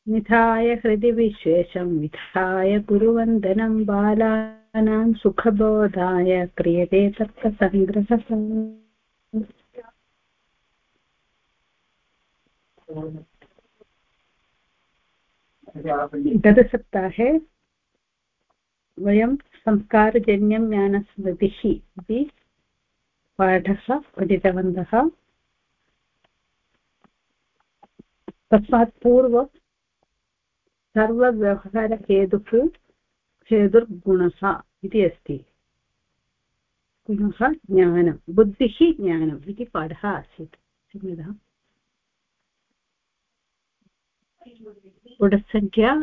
निधाय हृदि विश्वेशं विधाय गुरुवन्दनं बालानां सुखबोधाय क्रियते तर्कसङ्ग्रहः। गतसप्ताहे वयं संस्कारजन्यं ज्ञानस्मृतिः इति पाठः पठितवन्तः। तस्मात् पूर्वं सर्वव्यवहारहेतुः हेतुर्गुणः इति अस्ति। गुणः ज्ञानं, बुद्धिः ज्ञानम् इति पाठः आसीत्। क्षम्यताम्। पुटसङ्ख्या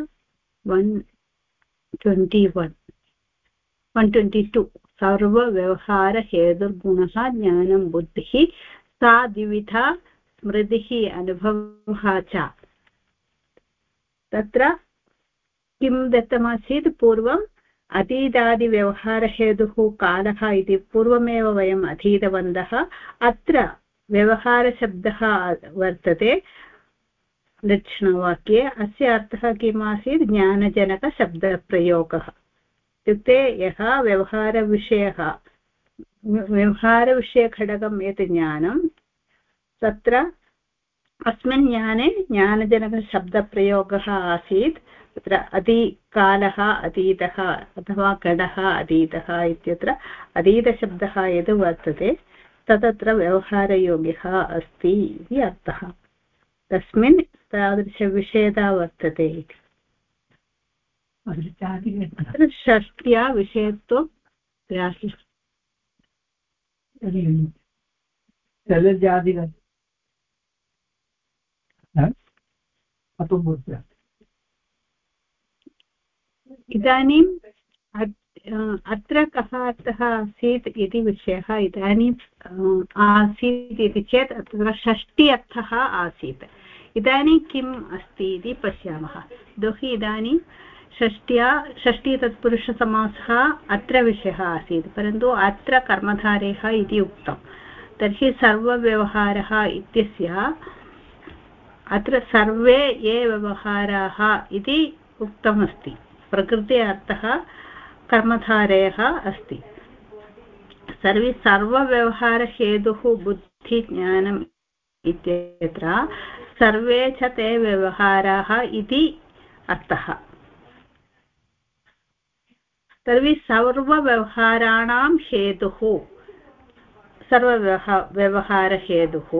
122 सर्वव्यवहारहेतुर्गुणः ज्ञानं बुद्धिः सा द्विविधा स्मृतिः अनुभवः च। तत्र किं दत्तमासीत्? पूर्वम् अतीतादिव्यवहारहेतुः कालः इति पूर्वमेव वयम् अधीतवन्तः। अत्र व्यवहारशब्दः वर्तते लक्षणवाक्ये। अस्य अर्थः किम् आसीत्? ज्ञानजनकशब्दप्रयोगः। इत्युक्ते यः व्यवहारविषयघटकं यत् ज्ञानं, तत्र अस्मिन् ज्ञाने ज्ञानजनकशब्दप्रयोगः आसीत्। तत्र अतीकालः अतीतः अथवा घटः अतीतः इत्यत्र अतीतशब्दः यद् वर्तते तदत्र व्यवहारयोग्यः अस्ति इति अर्थः। तस्मिन् तादृशविषयता वर्तते इति। अत्र षष्ट्या विषयत्वं ग्राह्यः। इदानीम् अत्र कः अर्थः आसीत् इति विषयः इदानीम् आसीत् इति चेत् अत्र षष्टि अर्थः आसीत्। इदानीं किम् अस्ति इति पश्यामः। यतोहि इदानीं षष्ठी तत्पुरुषसमासः अत्र विषयः आसीत्, परन्तु अत्र कर्मधारयः इति उक्तं। तर्हि सर्वव्यवहारः इत्यस्य अत्र सर्वे ये व्यवहाराः इति उक्तमस्ति। प्रकृते अर्थः कर्मधारयः अस्ति। सर्वव्यवहारहेतुः बुद्धिज्ञानम् इत्यत्र सर्वे च ते व्यवहाराः इति अर्थः। तर्हि सर्वव्यवहाराणां हेतुः, सर्वव्यवहारहेतुः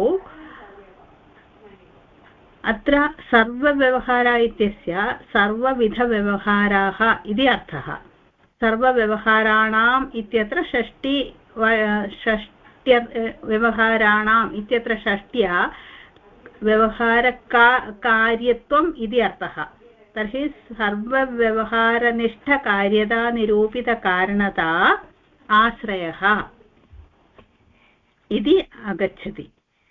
अत्र सर्वव्यवहार इत्यस्य सर्वविधव्यवहाराः इति अर्थः। सर्वव्यवहाराणाम् इत्यत्र व्यवहाराणाम् इत्यत्र षष्ट्या व्यवहारकार्यत्वम् इति अर्थः। तर्हि सर्वव्यवहारनिष्ठकार्यता निरूपितकारणता आश्रयः इति आगच्छति।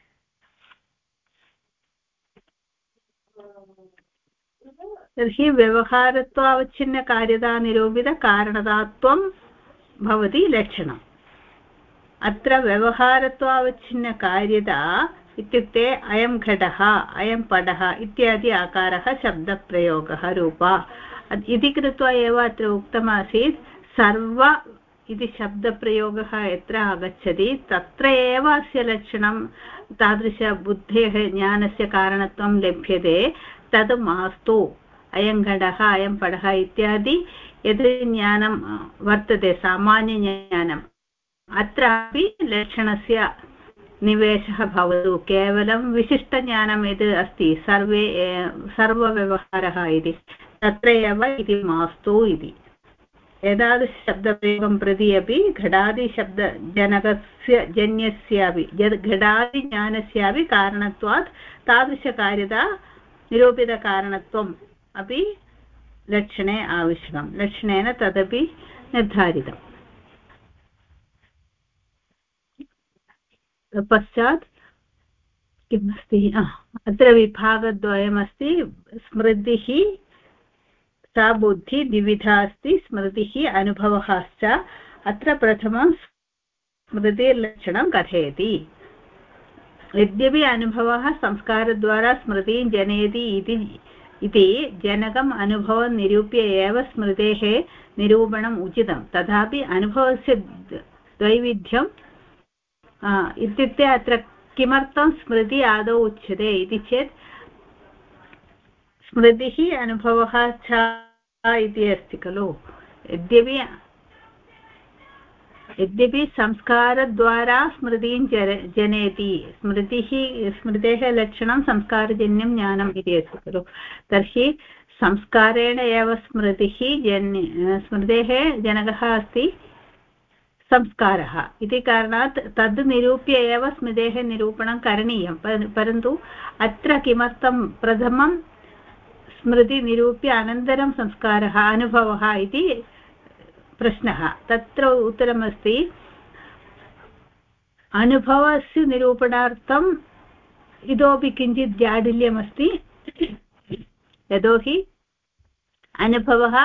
तर्हि व्यवहारत्वावच्छिन्नकार्यता निरूपितकारणतात्वं भवति लक्षणम्। अत्र व्यवहारत्वावच्छिन्नकार्यता इत्युक्ते अयं घटः, अयं पटः इत्यादि आकारः शब्दप्रयोगः रूपा इति कृत्वा एव अत्र उक्तमासीत्। सर्व इति शब्दप्रयोगः यत्र आगच्छति तत्र एव अस्य लक्षणं तादृशबुद्धेः ज्ञानस्य कारणत्वं लभ्यते। तद् मास्तु। अयं घटः, अयं पटः इत्यादि यद् ज्ञानं वर्तते सामान्यज्ञानम्, अत्रापि लक्षणस्य निवेशः भवतु। केवलं विशिष्टज्ञानं यद् अस्ति सर्वव्यवहारः इति तत्र एव इति मास्तु इति। एतादृशशब्दप्रयोगं प्रति अपि घटादिशब्दजनकस्य जन्यस्यापि घटादिज्ञानस्यापि कारणत्वात् तादृशकार्यता निरूपितकारणत्वम् अपि लक्षणे आवश्यकं। लक्षणेन तदपि निर्धारितम्। पश्चात् किम् अस्ति? अत्र विभागद्वयमस्ति। स्मृतिः सा बुद्धिः द्विविधा अस्ति। स्मृतिः अनुभवः च। अत्र प्रथमं स्मृतिर्लक्षणं कथयति। यद्यपि अनुभवः संस्कारद्वारा स्मृतिं जनयति इति इति जनकम् अनुभवं निरूप्य एव स्मृतेः निरूपणम् उचितं तथापि अनुभवस्य द्वैविध्यं इत्युक्ते अत्र किमर्थं स्मृति आदौ उच्यते इति चेत् स्मृतिः अनुभवः च इति अस्ति खलु यद्यपि संस्कारद्वारा स्मृतिं जनयति स्मृतेः लक्षणं संस्कारजन्यं ज्ञानम् इति अस्ति खलु तर्हि संस्कारेण एव स्मृतेः जनकः अस्ति संस्कारः इति कारणात् तद् निरूप्य एव स्मृतेः निरूपणं करणीयं परन्तु अत्र किमर्थं प्रथमं स्मृति निरूप्य अनन्तरं संस्कारः अनुभवः इति प्रश्नः तत्र उत्तरमस्ति अनुभवस्य निरूपणार्थम् इतोपि किञ्चित् जाढल्यमस्ति यतोहि अनुभवः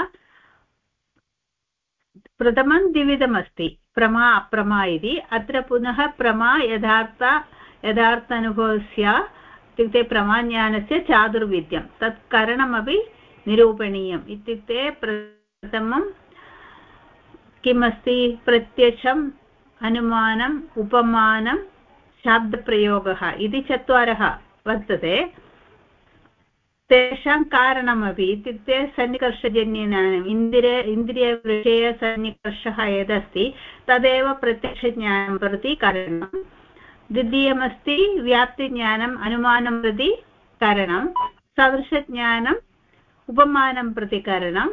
प्रथमं द्विविधमस्ति प्रमा अप्रमा इति अत्र पुनः प्रमा यथार्थ अनुभवस्य इत्युक्ते प्रमाज्ञानस्य चातुर्विध्यं तत् कारणमपि निरूपणीयम् इत्युक्ते प्रथमं किमस्ति प्रत्यक्षम् अनुमानम् उपमानं शाब्दप्रयोगः इति चत्वारः वर्तते तेषां कारणमपि इत्युक्ते सन्निकर्षजन्यज्ञानम् इन्द्रियविषयसन्निकर्षः यदस्ति तदेव प्रत्यक्षज्ञानं प्रति कारणं द्वितीयमस्ति व्याप्तिज्ञानम् अनुमानं प्रति कारणं सदृशज्ञानम् उपमानं प्रति कारणं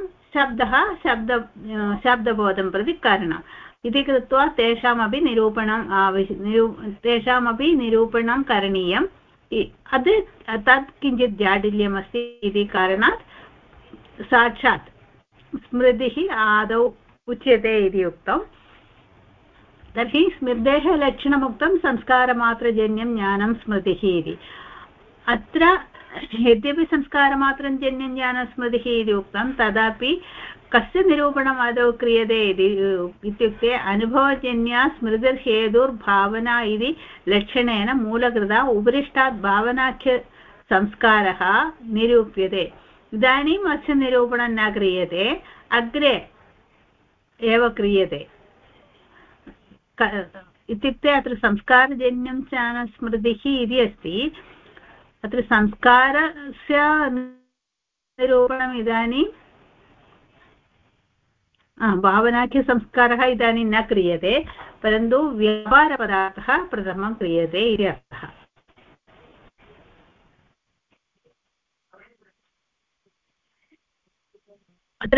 शब्दबोधं प्रति कारणम् इति कृत्वा तेषामपि निरूपणं करणीयम् तत् किञ्चित् जाढल्यमस्ति इति कारणात् साक्षात् स्मृतिः आदौ उच्यते इति उक्तम् तर्हि स्मृतेः लक्षणमुक्तं संस्कारमात्रजन्यं ज्ञानं स्मृतिः इति अत्र यद्यपि संस्कारमात्रजन्यं ज्ञानं स्मृतिः इति उक्तं तदापि कस्य निरूपणम् आदौ क्रियते इत्युक्ते अनुभवजन्या स्मृतिर्हेतुर्भावना इति लक्षणेन मूलकृता उपरिष्टात् भावनाख्यसंस्कारः निरूप्यते इदानीम् अस्य निरूपणं न क्रियते अग्रे एव क्रियते इत्युक्ते अत्र संस्कारजन्यं स्मृतिः इति अस्ति अत्र संस्कारस्य निरूपणम् इदानीं भावनाख्यसंस्कारः इदानीं न क्रियते परन्तु व्यापारपदार्थः प्रथमं क्रियते इति अर्थः अत्र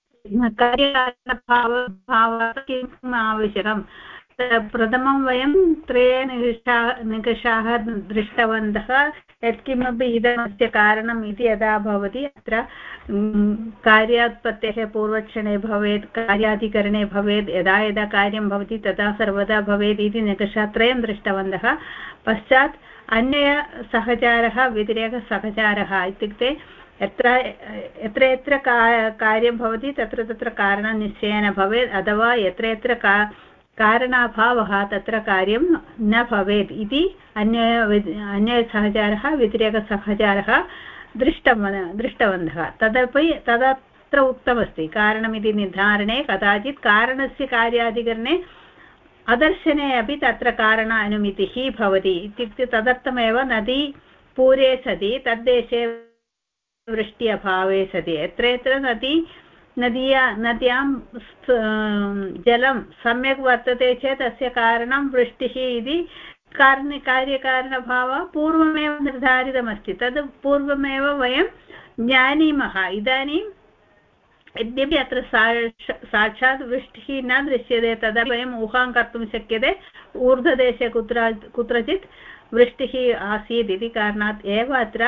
कार्यकारणभावात् किम् आवश्यकं प्रथमं वयं त्रये निकषाः दृष्टवन्तः यत्किमपि इदमस्य कारणम् इति यदा भवति अत्र कार्योत्पत्तेः पूर्वक्षणे भवेत् कार्याधिकरणे भवेत् यदा यदा कार्यं भवति तदा सर्वदा भवेत् इति निकषात्रयं दृष्टवन्तः पश्चात् अन्यसहचारः व्यतिरेकसहचारः इत्युक्ते यत्र यत्र कार्यं भवति तत्र तत्र कारणनिश्चयेन भवेत् अथवा यत्र कारणाभावः तत्र कार्यं न भवेत् इति अन्यसहचारः व्यतिरेकसहचारः दृष्टवन्तः तदत्र उक्तमस्ति कारणमिति निर्धारणे कदाचित् कारणस्य कार्याधिकरणे अदर्शने अपि तत्र कारण अनुमितिः भवति इत्युक्ते तदर्थमेव नदी पूरे सति तद्देशे वृष्टि अभावे सति यत्र नद्यां जलं सम्यक् वर्तते चेत् तस्य कारणं वृष्टिः इति कार्यकारणभावः पूर्वमेव निर्धारितमस्ति तद् पूर्वमेव वयं जानीमः इदानीं यद्यपि अत्र साक्षात् वृष्टिः न दृश्यते तदा वयम् ऊहां कर्तुं शक्यते ऊर्ध्वदेशे कुत्रचित् वृष्टिः आसीत् इति कारणात् एव अत्र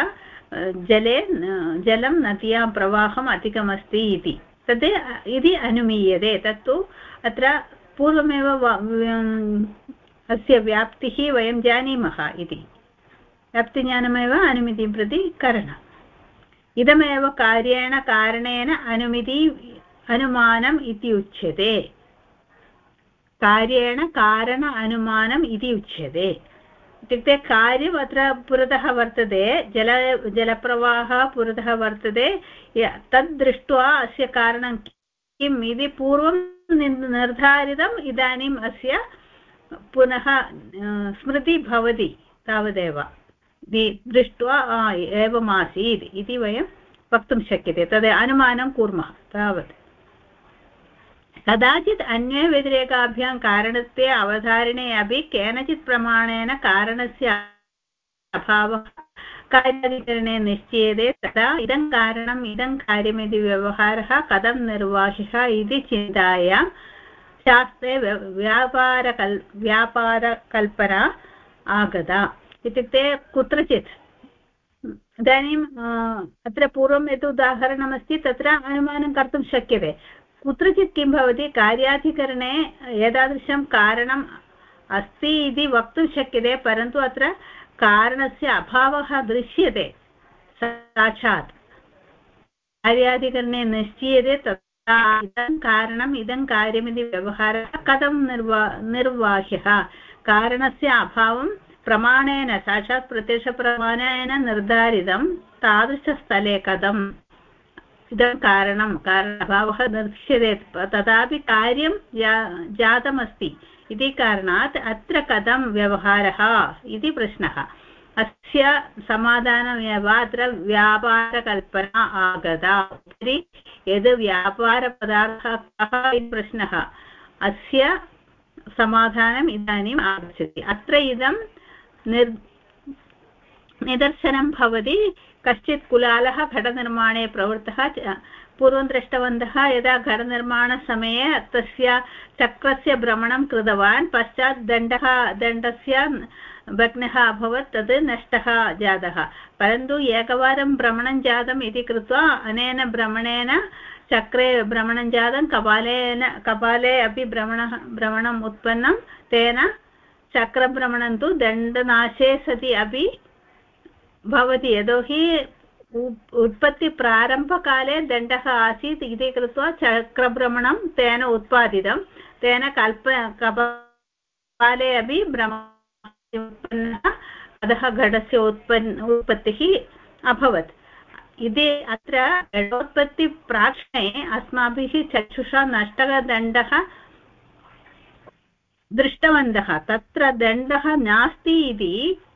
जलं नद्यां प्रवाहम् अधिकमस्ति इति तद् इति अनुमीयते तत्तु अत्र पूर्वमेव अस्य व्याप्तिः वयं जानीमः इति व्याप्तिज्ञानमेव अनुमितिं प्रति कारणम् इदमेव कार्येण कारणेन अनुमानम् इति उच्यते कार्येण कारण अनुमानम् इति उच्यते इत्युक्ते कार्यम् अत्र पुरतः वर्तते, जलप्रवाहः पुरतः वर्तते, तद् दृष्ट्वा अस्य कारणं किम् इति पूर्वं निर्धारितम्, इदानीम् अस्य पुनः स्मृतिः भवति तावदेव। दृष्ट्वा एवमासीत् इति वयं वक्तुं शक्यते, तद् अनुमानं कुर्मः तावत्। कदाचित् अन्ये व्यतिरेकाभ्यां कारणत्वे अवधारणे अपि केनचित् प्रमाणेन कारणस्य अभावः कार्याधिकरणे निश्चीयते, तदा इदं कारणम् इदं कार्यमिति व्यवहारः कथं निर्वाह्यः इति चिन्तायां शास्त्रे व्यापारकल्पना आगता। इत्युक्ते कुत्रचित् इदानीम् अत्र पूर्वं यत् उदाहरणमस्ति तत्र अनुमानं कर्तुं शक्यते। कुत्रचित् किं भवति, कार्याधिकरणे एतादृशं कारणम् अस्ति इति वक्तुं शक्यते, परन्तु अत्र कारणस्य अभावः दृश्यते साक्षात्। कार्याधिकरणे निश्चीयते, तदा इदं कारणम् इदं कार्यमिति व्यवहारः कथं निर्वाह्यः, कारणस्य अभावं प्रमाणेन साक्षात् प्रत्यक्षप्रमाणेन निर्धारितं, तादृशस्थले कथम् इदं कारणभावः दृश्यते, तथापि कार्यं जातमस्ति इति कारणात् अत्र कथं व्यवहारः इति प्रश्नः। अस्य समाधानमेव अत्र व्यापारकल्पना आगता। तर्हि यद् व्यापारपदार्थः कः इति प्रश्नः, अस्य समाधानम् इदानीम् आगच्छति। अत्र इदं निदर्शनं भवति। कश्चित् कुलालः घटनिर्माणे प्रवृत्तः। पूर्वं दृष्टवन्तः, यदा घटनिर्माणसमये तस्य चक्रस्य भ्रमणं कृतवान्, पश्चात् दण्डस्य भग्नः अभवत्, तद् नष्टः जातः। परन्तु एकवारं भ्रमणं जातम् इति कृत्वा अनेन भ्रमणेन चक्रे भ्रमणं जातं, कपाले अपि भ्रमणम् उत्पन्नं, तेन चक्रभ्रमणं तु दण्डनाशे सति अपि भवति। यतोहि उत्पत्तिप्रारम्भकाले दण्डः आसीत् इति कृत्वा चक्रभ्रमणं तेन उत्पादितं, तेन कपाले अपि भ्रमणम् उत्पन्नः, अतः घटस्य उत्पत्तिः अभवत् इति। अत्र घटोत्पत्तिप्राक्षणे अस्माभिः चक्षुषा नष्टदण्डः दृष्टवन्तः, तत्र दण्डः नास्ति इति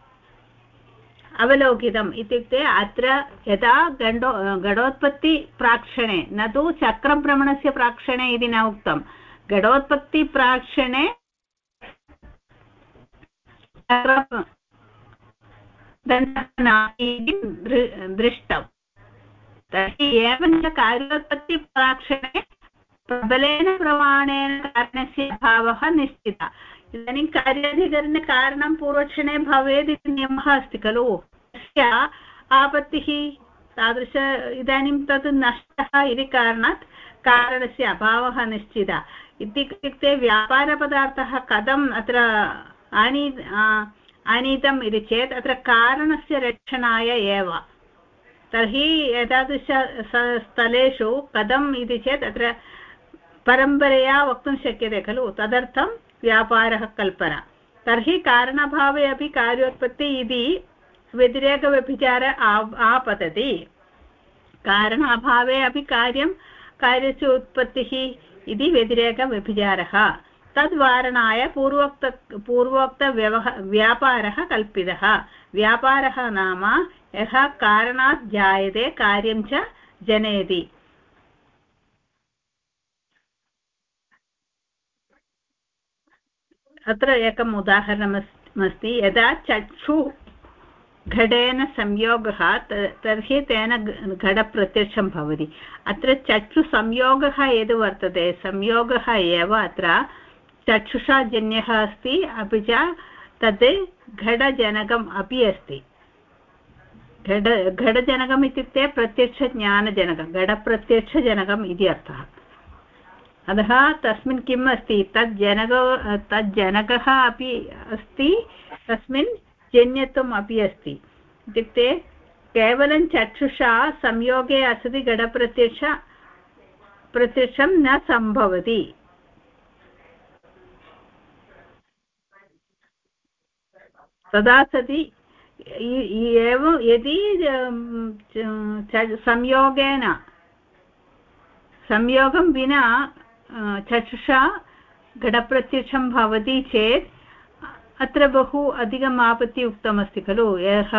अवलोकितम्। इत्युक्ते अत्र यदा घटोत्पत्तिप्राक्षणे, न तु चक्रभ्रमणस्य प्राक्षणे इति न उक्तं, घटोत्पत्तिप्राक्षणे दृष्टं। तर्हि एवञ्च कार्योत्पत्तिप्राक्षणे प्रबलेन प्रमाणेन कारणस्य अभावः निश्चितः। इदानीं कार्याधिकरणे कारणं पूर्वक्षणे भवेत् इति नियमः अस्ति खलु, तस्य आपत्तिः तादृश इदानीं तद् नष्टः इति कारणात् कारणस्य अभावः निश्चितः। इत्युक्ते व्यापारपदार्थः कथम् अत्र आनीतम् इति चेत् अत्र कारणस्य रक्षणाय एव। तर्हि एतादृश स्थलेषु कथम् इति चेत् अत्र परम्परया वक्तुं शक्यते खलु, तदर्थं व्यापारः कल्पना। तर्हि कारणभावे अपि कार्योत्पत्ति इति व्यतिरेकव्यभिचार आपतति। कारण अभावे अपि कार्यस्य उत्पत्तिः इति व्यतिरेकव्यभिचारः। तद्वारणाय व्यापारः कल्पितः। व्यापारः नाम यः कारणात् जायते कार्यं च जनयति। अत्र एकम् उदाहरणमस्ति। यदा चक्षुघटेन संयोगः, तर्हि तेन घटप्रत्यक्षं भवति। अत्र चक्षुसंयोगः यद् वर्तते, संयोगः एव अत्र चक्षुषाजन्यः अस्ति, अपि च तद् घटजनकम् अपि अस्ति। घटजनकम् इत्युक्ते प्रत्यक्षज्ञानजनकं, घटप्रत्यक्षजनकम् इति अर्थः। अतः तस्मिन् किम् अस्ति, तज्जनकः अपि अस्ति, तस्मिन् जन्यत्वम् अपि अस्ति। इत्युक्ते केवलं चक्षुषा संयोगे असति घटप्रत्यक्षं न सम्भवति। तदा सति एवं यदि संयोगं विना चक्षुषा घटप्रत्यक्षं भवति चेत् अत्र बहु अधिकम् आपत्ति उक्तमस्ति खलु। यः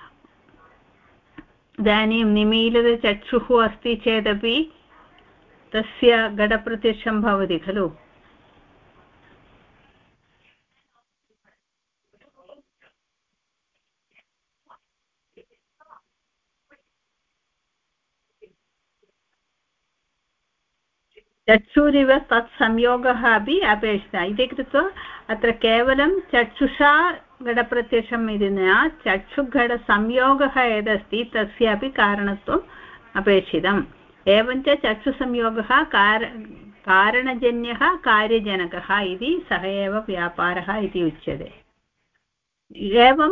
इदानीं निमीलितचक्षुः अस्ति चेदपि तस्य घटप्रत्यक्षं भवति खलु। चक्षुरिव तत् संयोगः अपि अपेक्षितः इति कृत्वा अत्र केवलं चक्षुषा घटप्रत्यक्षम् इति न, चक्षुघटसंयोगः यदस्ति तस्यापि कारणत्वम् अपेक्षितम्। एवञ्च चक्षुसंयोगः कारणजन्यः कार्यजनकः इति सः एव व्यापारः इति उच्यते। एवं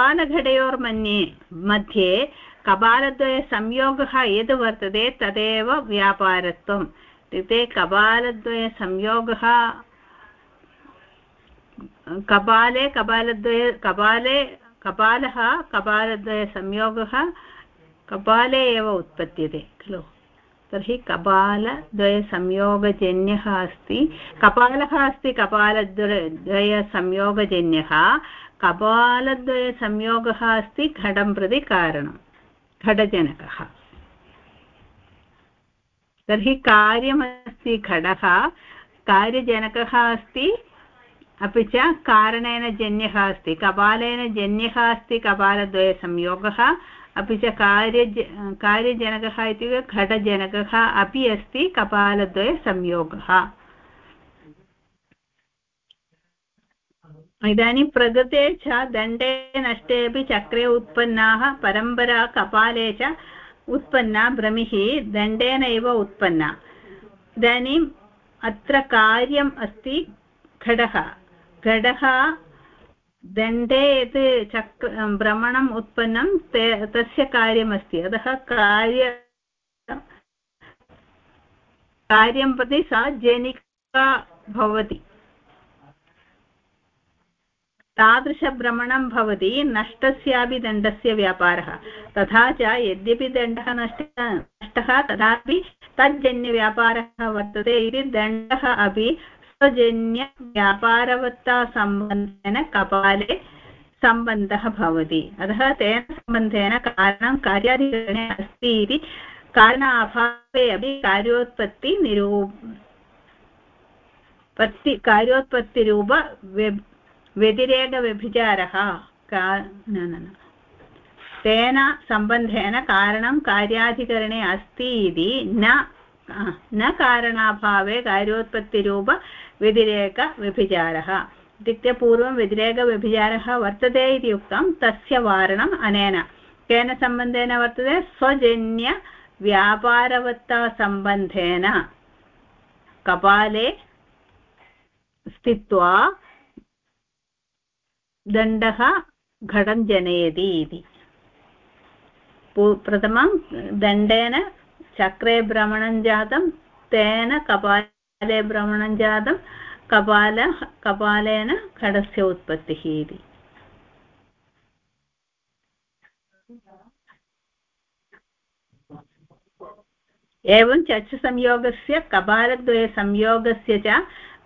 मध्ये कपालद्वयसंयोगः यद् वर्तते तदेव व्यापारत्वम्। इत्युक्ते कपालद्वयसंयोगः कपालद्वयसंयोगः कपाले एव उत्पद्यते खलु। तर्हि कपालद्वयसंयोगजन्यः अस्ति, कपालः अस्ति कपालद्वयसंयोगजन्यः, कपालद्वयसंयोगः अस्ति घटं प्रति कारणं घटजनकः। तर्हि कार्यमस्ति घटः, कार्यजनकः अस्ति, अपि च कारणेन जन्यः अस्ति, कपालेन जन्यः अस्ति कपालद्वयसंयोगः, अपि च कार्यजनकः इत्युक्ते घटजनकः अपि अस्ति कपालद्वयसंयोगः। इदानीं प्रकृते च दण्डे नष्टे अपि चक्रे उत्पन्नाः परम्परा कपाले च उत्पन्ना भ्रमिः दण्डेन एव उत्पन्ना। इदानीम् अत्र कार्यम् अस्ति घटः, दण्डे यत् भ्रमणम् उत्पन्नं तस्य कार्यमस्ति, अतः कार्यं प्रति सा जनिका भवति। तादृशभ्रमणं भवति नष्टस्यापि दण्डस्य व्यापारः। तथा च यद्यपि दण्डः नष्टः तथापि तज्जन्यव्यापारः वर्तते इति दण्डः अपि स्वजन्यव्यापारवत्तासम्बन्धेन कपाले सम्बन्धः भवति। अतः तेन सम्बन्धेन कारणं कार्याधिकरणे अस्ति इति कारणाभावे अपि कार्योत्पत्तिरूप व्यतिरेकव्यभिचारः तेन सम्बन्धेन कारणं कार्याधिकरणे अस्ति इति न कारणाभावे कार्योत्पत्तिरूप व्यतिरेकव्यभिचारः। इत्युक्ते पूर्वं व्यतिरेकव्यभिचारः वर्तते इति उक्तं, तस्य वारणम् अनेन केन सम्बन्धेन वर्तते, स्वजन्यव्यापारवत्तासम्बन्धेन कपाले स्थित्वा दण्डः घटं जनयति इति। प्रथमं दण्डेन चक्रे भ्रमणं जातं, तेन कपाले भ्रमणं जातं, कपालेन घटस्य उत्पत्तिः इति। एवं चक्षुसंयोगस्य कपालद्वयसंयोगस्य च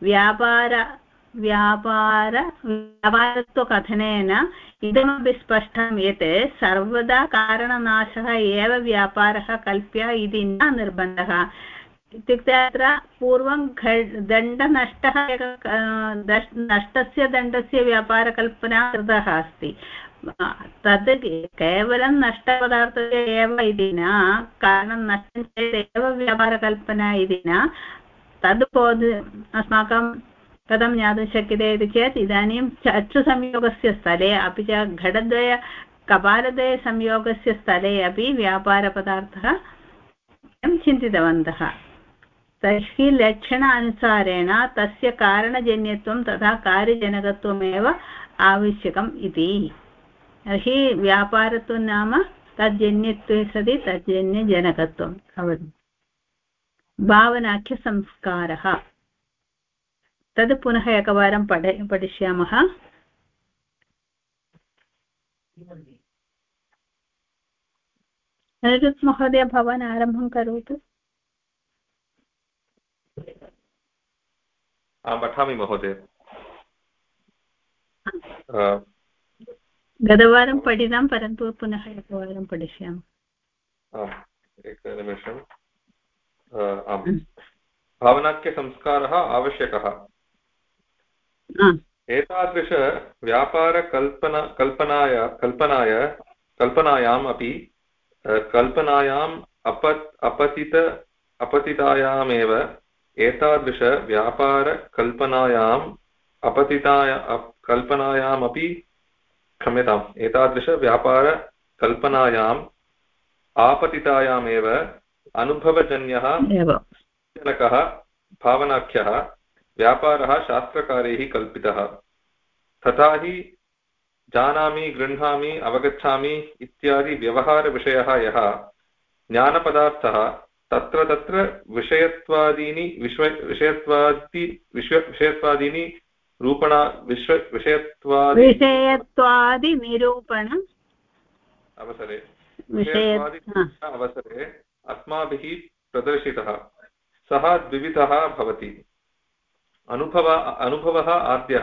व्यापारत्वकथनेन इदमपि स्पष्टं यत् सर्वदा कारणनाशः एव व्यापारः कल्प्य इति न निर्बन्धः। इत्युक्ते अत्र पूर्वं दण्डनष्टः नष्टस्य दण्डस्य व्यापारकल्पना कृतः अस्ति, तद् केवलं नष्टपदार्थस्य एव इति न, कारणं नष्टं चेत् एव व्यापारकल्पना इति न। तद् अस्माकं कथं ज्ञातुं शक्यते इति चेत् इदानीं चक्षुसंयोगस्य स्थले अपि च कपालद्वयसंयोगस्य स्थले अपि व्यापारपदार्थः वयं चिन्तितवन्तः। तर्हि लक्षणानुसारेण तस्य कारणजन्यत्वं तथा कार्यजनकत्वमेव आवश्यकम् इति। तर्हि व्यापारत्वं नाम तज्जन्यत्वे सति तज्जन्यजनकत्वं भवति। भावनाख्यसंस्कारः तद् पुनः एकवारं पठिष्यामः। अनिरुद्ध महोदय भवान् आरम्भं करोतु। पठामि महोदय। गतवारं पठितं परन्तु पुनः एकवारं पठिष्यामः। एकनिमिषम्। भावनाख्यसंस्कारः आवश्यकः। एतादृशव्यापारकल्पनायाम् अपि कल्पनायाम् अपतितायामेव एतादृशव्यापारकल्पनायाम् कल्पनायामपि क्षम्यताम् एतादृशव्यापारकल्पनायाम् आपतितायामेव अनुभवजन्यः जनकः भावनाख्यः व्यापारः शास्त्रकारैः कल्पितः। तथा हि जानामि गृह्णामि अवगच्छामि इत्यादि व्यवहारविषयः यः ज्ञानपदार्थः तत्र तत्र विषयत्वादीनि विषयत्वादिनिरूपण अवसरे अवसरे अस्माभिः प्रदर्शितः सः द्विविधः भवति। अनुभवः आद्यः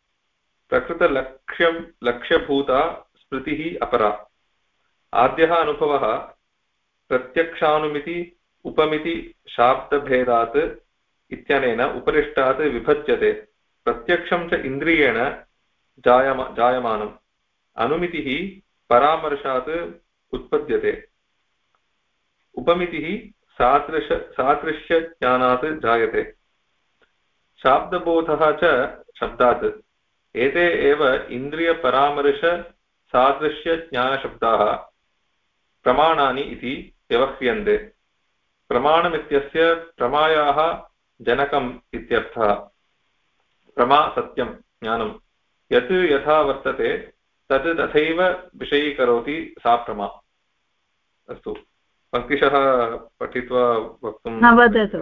लक्ष्यभूता स्मृतिः अपरा। आद्यः अनुभवः प्रत्यक्षानुमिति उपमिति शाब्दभेदात् इत्यनेन उपरिष्टात् विभज्यते। प्रत्यक्षं च इन्द्रियेण जायमानम्। अनुमितिः परामर्शात् उत्पद्यते। उपमितिः सादृश्यज्ञानात् जायते। शाब्दबोधः च शब्दात्। एते एव इन्द्रियपरामर्श सादृश्यज्ञानशब्दाः प्रमाणानि इति व्यवह्रियन्ते। प्रमाणमित्यस्य प्रमायाः जनकम् इत्यर्थः। प्रमा सत्यं ज्ञानं यत् यथा वर्तते तत् तथैव विषयीकरोति सा प्रमा। अस्तु पङ्क्तिशः पठित्वा वक्तुं वदतु।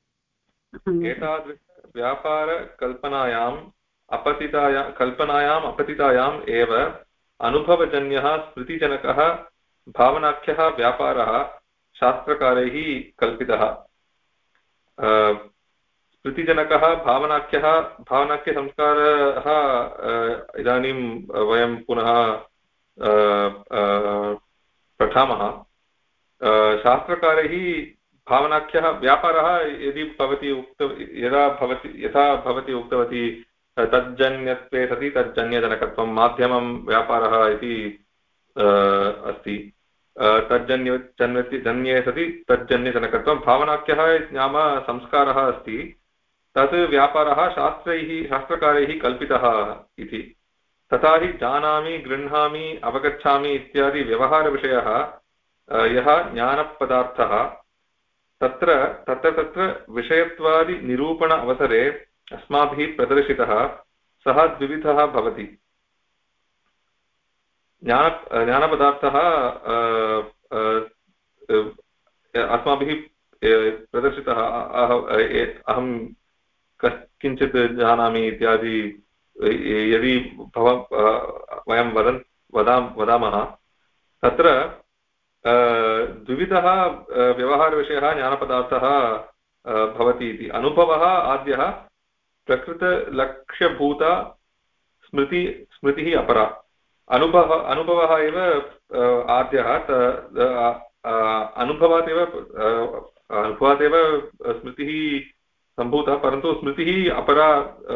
एतादृशव्यापारकल्पनायाम् अपतितायाम् एव अनुभवजन्यः स्मृतिजनकः भावनाख्यः व्यापारः शास्त्रकारैः कल्पितः। स्मृतिजनकः भावनाख्यसंस्कारः इदानीं वयं पुनः पठामः। शास्त्रकारैः भावनाख्यः व्यापारः यथा भवती उक्तवती तज्जन्यत्वे सति तज्जन्यजनकत्वं माध्यमं व्यापारः इति अस्ति। जन्ये सति तज्जन्यजनकत्वं भावनाख्यः नाम संस्कारः अस्ति। तत् व्यापारः शास्त्रकारैः कल्पितः इति। तथा हि जानामि गृह्णामि अवगच्छामि इत्यादि व्यवहारविषयः यः ज्ञानपदार्थः तत्र विषयत्वादिनिरूपण अवसरे अस्माभिः प्रदर्शितः सः द्विविधः भवति। ज्ञानपदार्थः अस्माभिः प्रदर्शितः अहं किञ्चित् जानामि इत्यादि यदि वयं वदामः तत्र द्विविधः व्यवहारविषयः ज्ञानपदार्थः भवति इति। अनुभवः आद्यः प्रकृतलक्ष्यभूता स्मृतिः अपरा। अनुभवः एव आद्यः। अनुभवात् एव स्मृतिः सम्भूता परन्तु स्मृतिः अपरा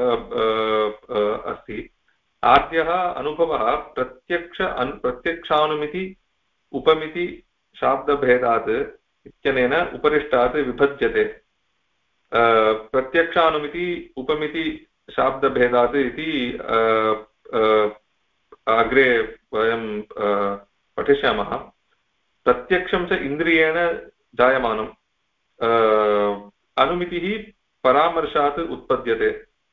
अस्ति। आद्यः अनुभवः प्रत्यक्षानुमिति उपमिति शाब्दभेदात् इत्यनेन उपरिष्टात् विभज्यते। प्रत्यक्षानुमिति उपमिति शाब्दभेदात् इति अग्रे वयं पठिष्यामः। प्रत्यक्षं च इन्द्रियेण जायमानम्। अनुमितिः परामर्शात् उत्पद्यते।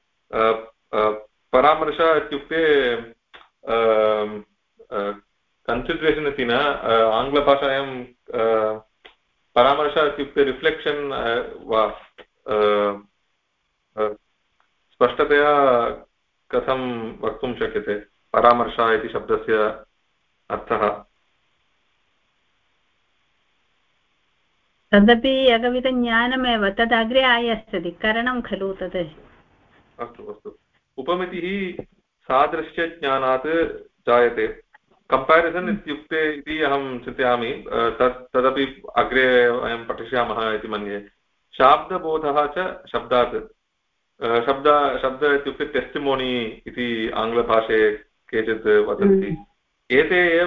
परामर्श इत्युक्ते कन्सिडरेशन् इति न। आङ्ग्लभाषायां परामर्श इत्युक्ते रिफ्लेक्षन् वा स्पष्टतया कथं वक्तुं शक्यते परामर्श इति शब्दस्य अर्थः तदपि एकविधज्ञानमेव तदग्रे आयास्यति करणं खलु तद् अस्तु अस्तु उपमितिः सादृश्यज्ञानात् जायते कम्पारिसन् इत्युक्ते इति अहं चिन्तयामि तदपि अग्रे वयं पठिष्यामः इति मन्ये शाब्दबोधः च शब्दात् शब्द इत्युक्ते टेस्टिमोनी इति आङ्ग्लभाषे केचित् वदन्ति एते एव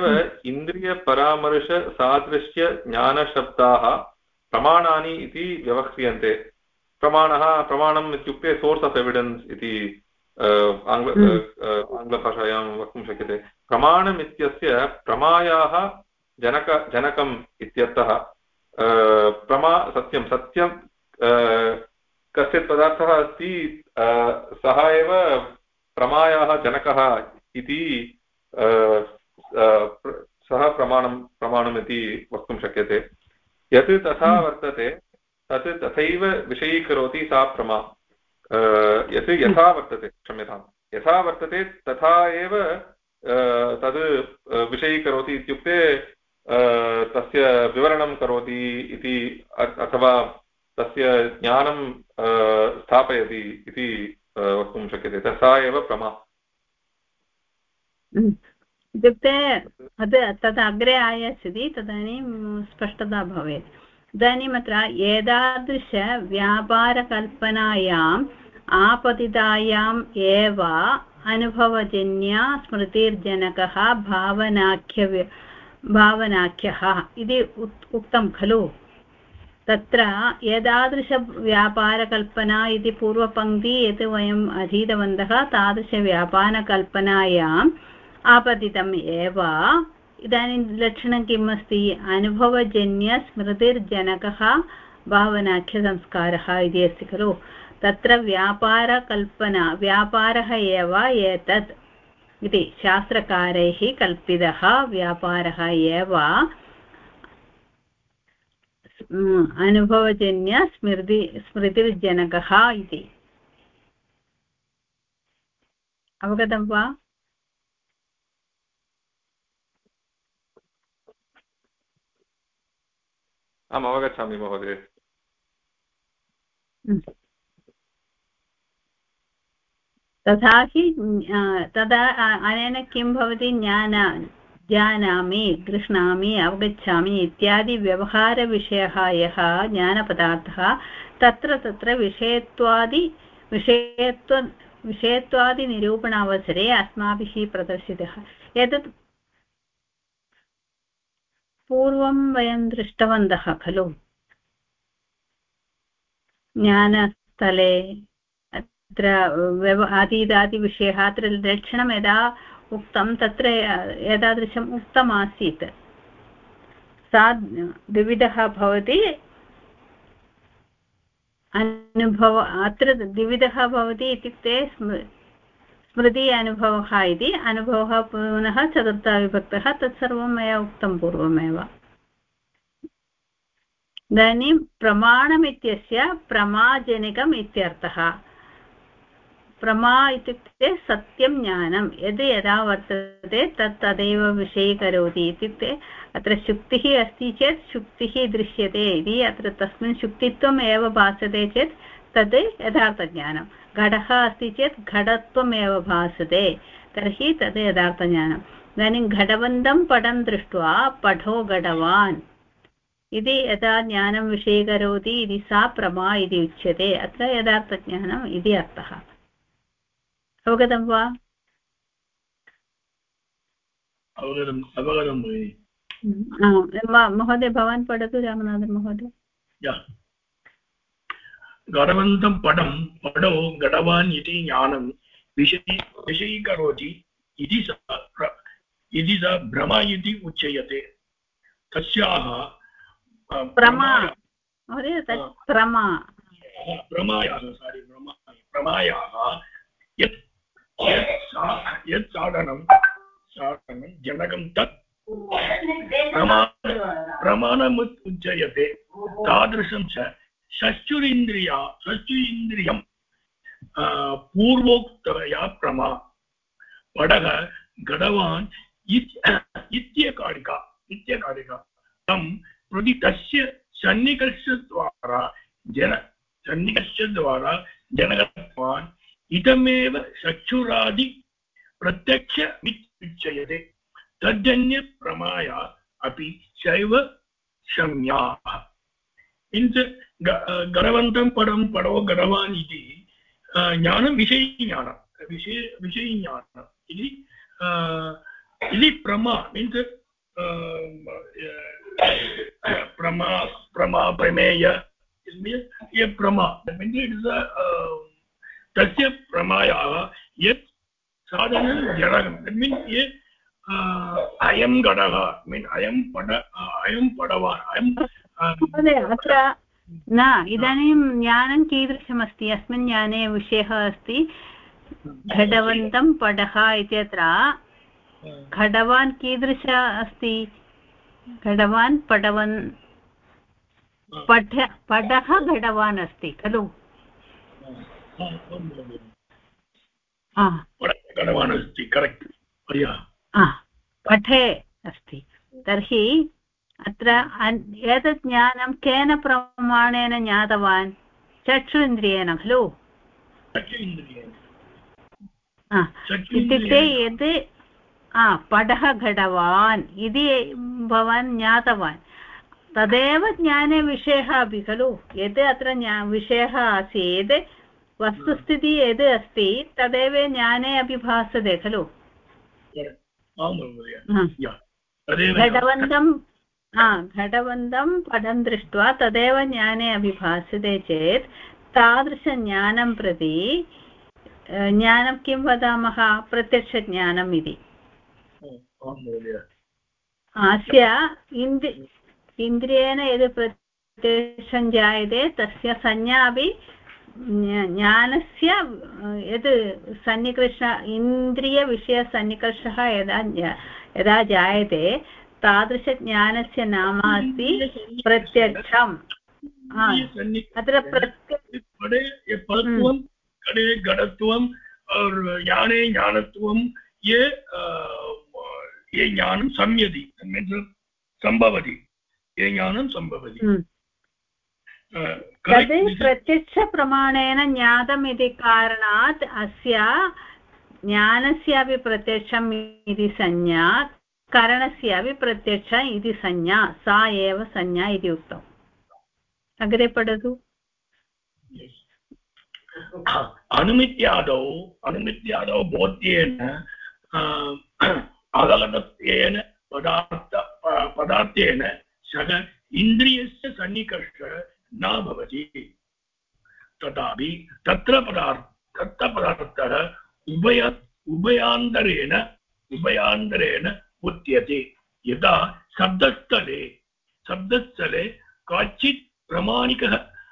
इन्द्रियपरामर्शसादृश्यज्ञानशब्दाः प्रमाणानि इति व्यवह्रियन्ते प्रमाणम् इत्युक्ते सोर्स् आफ् एविडेन्स् इति आङ्ग्लभाषायां वक्तुं शक्यते प्रमाणम् इत्यस्य प्रमायाः जनकम् इत्यर्थः सत्यं कश्चित् पदार्थः अस्ति सः एव प्रमायाः जनकः इति सः प्रमाणम् इति वक्तुं शक्यते यत् तथा वर्तते तत् तथैव विषयीकरोति सा प्रमा यत् यथा वर्तते क्षम्यतां यथा वर्तते तथा एव तद् विषयीकरोति इत्युक्ते तस्य विवरणं करोति इति अथवा तस्य ज्ञानं स्थापयति इति वक्तुं शक्यते तथा एव प्रमा इत्युक्ते तद् अग्रे आयास्यति तदानीं स्पष्टता भवेत् इदानीम् अत्र एतादृशव्यापारकल्पनायाम् आपतितायाम् एव अनुभवजन्या स्मृतिर्जनकः भावनाख्यः इति उक्तं खलु तत्र एतादृशव्यापारकल्पना इति पूर्वपङ्क्ति यत् वयम् अधीतवन्तः तादृशव्यापारकल्पनायाम् आपतितम् एव इदानीं लक्षणं किम् अस्ति अनुभवजन्यस्मृतिर्जनकः भावनाख्यसंस्कारः इति अस्ति खलु तत्र व्यापारः एव एतत् इति शास्त्रकारैः कल्पितः व्यापारः एव अनुभवजन्यस्मृतिर्जनकः इति अवगतं वा आम् अवगच्छामि महोदय तथा हि तदा अनेन किं भवति जानामि गृह्णामि अवगच्छामि इत्यादि व्यवहारविषयः यः ज्ञानपदार्थः तत्र विषयत्वादिनिरूपणावसरे अस्माभिः प्रदर्शितः एतत् पूर्वं वयं दृष्टवन्तः खलु ज्ञानस्थले अत्र अतीतादिविषयः अत्र लक्षणं यदा उक्तं तत्र एतादृशम् उक्तमासीत् सा द्विविधः भवति अनुभव अत्र द्विविधः भवति इत्युक्ते स्मृति अनुभवः इति अनुभवः पुनः चतुर्थविभक्तः तत्सर्वं मया उक्तं पूर्वमेव इदानीं प्रमाणमित्यस्य प्रमाजनकम् इत्यर्थः प्रमा इत्युक्ते सत्यं ज्ञानं यद् यदा वर्तते तदेव विषयीकरोति इत्युक्ते अत्र शुक्तिः अस्ति चेत् शुक्तिः दृश्यते इति अत्र तस्मिन् शुक्तित्वम् एव भासते चेत् तद् यथार्थज्ञानं घटः अस्ति चेत् घटत्वमेव भासते तर्हि तद् यथार्थज्ञानम् इदानीं घटवन्तं पटं दृष्ट्वा पठो घटवान् इति यदा ज्ञानं विषयीकरोति इति सा प्रमा इति उच्यते अत्र यथार्थज्ञानम् इति अर्थः अवगतं वा अवगतं महोदय भवान् पठतु रामनाथन् महोदय घटवन्तं पटो घटवान् इति ज्ञानं विषयीकरोति इति स भ्रमा इति उच्यते तस्याः प्रमायाः यत् साधनं जनकं तत् प्रमाणम् उच्यते तादृशं च षष्ठुरिन्द्रियं पूर्वोक्तया प्रमा पडः घटवान् इत्यकारिका तं प्रति तस्य सन्निकर्षद्वारा जनकत्वान् इदमेव चक्षुरादि प्रत्यक्षमित्युच्यते तज्जन्यप्रमाया अपि चैव सम्याः मीन्स् गणवन्तं पदं पडो गणवान् इति ज्ञानं विषयज्ञानम् इति प्रमा मीन्स् प्रमा प्रमेय प्रमा मीन्स् तस्य प्रमायाः यत् साधनं जडं मीन्स् ये अयं घटः मीन्स् अयं पडवान् अत्र न इदानीं ज्ञानं कीदृशमस्ति अस्मिन् ज्ञाने विषयः अस्ति घटवन्तं पडः इत्यत्र घटवान् कीदृश अस्ति घटवान् पडवन् पडः घटवान् अस्ति खलु घटवान् अस्ति करेक्ट् पठे अस्ति तर्हि अत्र एतत् ज्ञानं केन प्रमाणेन ज्ञातवान् चक्षुरिन्द्रियेण खलु इत्युक्ते यद् पडः घटवान् इति भवान् ज्ञातवान् तदेव ज्ञाने विषयः अपि खलु यद् अत्र विषयः आसीत् वस्तुस्थितिः यद् अस्ति तदेव ज्ञाने अपि भासते खलु घटवन्तं पदं दृष्ट्वा तदेव ज्ञाने अपि भासते चेत् तादृशज्ञानं प्रति ज्ञानं किं वदामः प्रत्यक्षज्ञानम् इति अस्य इन्द्रियेण यद् प्रत्यक्षं जायते तस्य संज्ञा अपि ज्ञानस्य यद् सन्निकर्ष इन्द्रियविषयसन्निकर्षः यदा जायते तादृशज्ञानस्य नाम अस्ति प्रत्यक्षम् अत्र घटत्वं ज्ञाने ज्ञानत्वं ये ज्ञानं सम्यति सम्भवति ये ज्ञानं सम्भवति तद् प्रत्यक्षप्रमाणेन ज्ञातम् इति कारणात् अस्य ज्ञानस्यापि प्रत्यक्षम् इति संज्ञा करणस्यापि प्रत्यक्ष इति संज्ञा सा एव संज्ञा इति उक्तम् अग्रे पठतु अनुमित्यादौ बोध्येन अवगतत्वेन पदार्थेन सह इन्द्रियस्य सन्निकर्षः न भवति तथापि तत्र पदार्थः उभयान्तरेण उच्यते यदा शब्दस्थले काचित् प्रामाणिकः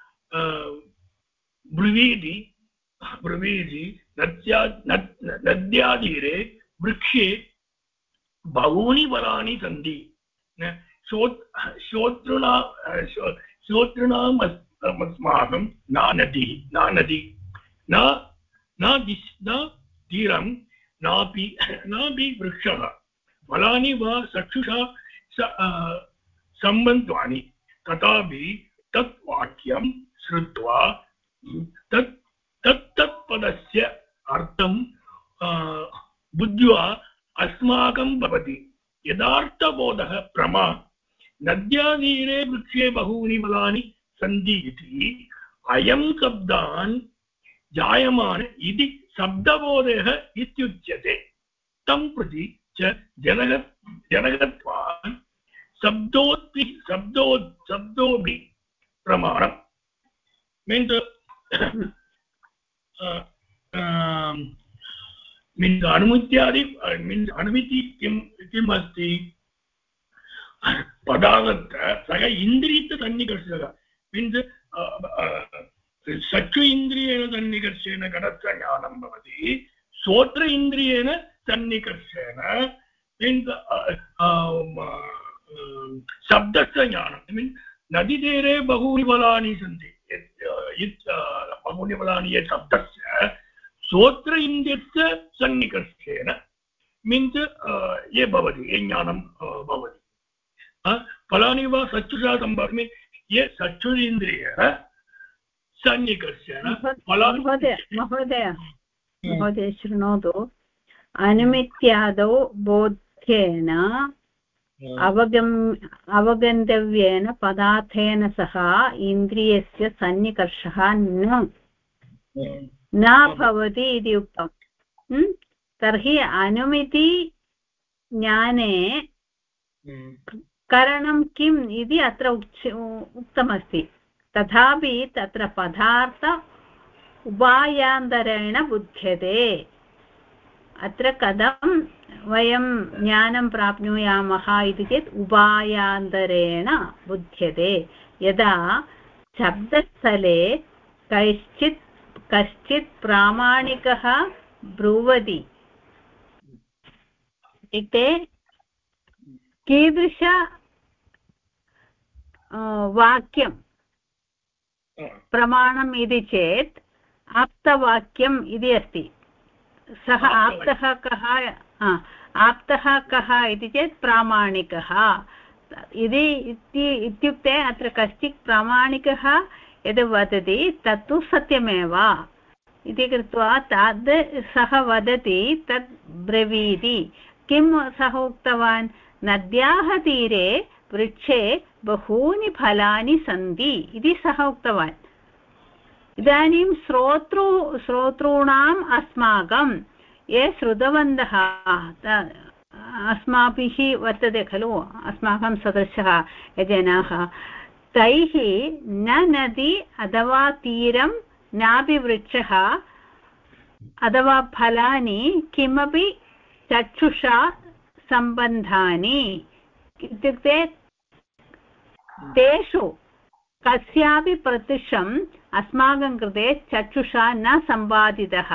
ब्रवीति नद्यातीरे वृक्षे बहूनि फलानि सन्ति श्रोतॄणामस्माकं नानदी न धीरं नापि वृक्षः फलानि वा चक्षुषा सम्बन्धानि तथापि तत् वाक्यं श्रुत्वा तत्पदस्य अर्थं बुद्ध्वा अस्माकं भवति यदार्थबोधः प्रमा नद्यातीरे वृक्षे बहूनि फलानि सन्ति इति अयं शब्दान् जायमान इति शब्दबोधः इत्युच्यते तं प्रति च जनकत्वान् शब्दोऽपि प्रमाणम् मीन्स् अनुमित्यादि मीन्स् अनुमिति किम् अस्ति पदार्थः सः इन्द्रियसन्निकर्षः मीन्स् चक्षु इन्द्रियेण सन्निकर्षेण घटस्य ज्ञानं भवति श्रोत्र इन्द्रियेण सन्निकर्षेण मीन्स् शब्दस्य ज्ञानं मीन्स् नदीतीरे बहूनि फलानि सन्ति बहूनि फलानि ये शब्दस्य श्रोत्र इन्द्रियस्य सन्निकर्षेण मीन्स् ये भवति ये ज्ञानं भवति फलानि वा चक्षुषा सम्भवति ये चक्षुरिन्द्रियः सन्निकर्षेण महोदय शृणोतु अनुमित्यादौ बोध्येन अवगन्तव्येन पदार्थेन सह इन्द्रियस्य सन्निकर्षः न भवति इति उक्तम्। तर्हि अनुमिति ज्ञाने करणं किम् इति अत्र उक्तमस्ति। तथापि तत्र पदार्थ उपायान्तरेण बुध्यते। अत्र कथं वयं ज्ञानं प्राप्नुयामः इति चेत् उपायान्तरेण बुध्यते। यदा शब्दस्थले कश्चित् प्रामाणिकः ब्रुवति इत्युक्ते कीदृश वाक्यं प्रमाणम् इति चेत् आप्तवाक्यम् इति अस्ति। सः आप्तः कः इति चेत् प्रामाणिकः इत्युक्ते अत्र कश्चित् प्रामाणिकः यद् वदति तत्तु सत्यमेव इति कृत्वा तद् सः वदति तद् ब्रवीति। किं सः उक्तवान्? नद्याः तीरे वृक्षे बहूनि फलानि सन्ति इति सः उक्तवान्। इदानीं श्रोतॄणाम् अस्माकं ये श्रुतवन्तः अस्माभिः वर्तते खलु अस्माकं सदस्यः ये जनाः तैः न नदी अथवा तीरं नापि वृक्षः अथवा फलानि किमपि चक्षुषा सम्बन्धानि इत्युक्ते तेषु कस्यापि प्रत्यक्षम् अस्माकं कृते चक्षुषा न सम्पादितः।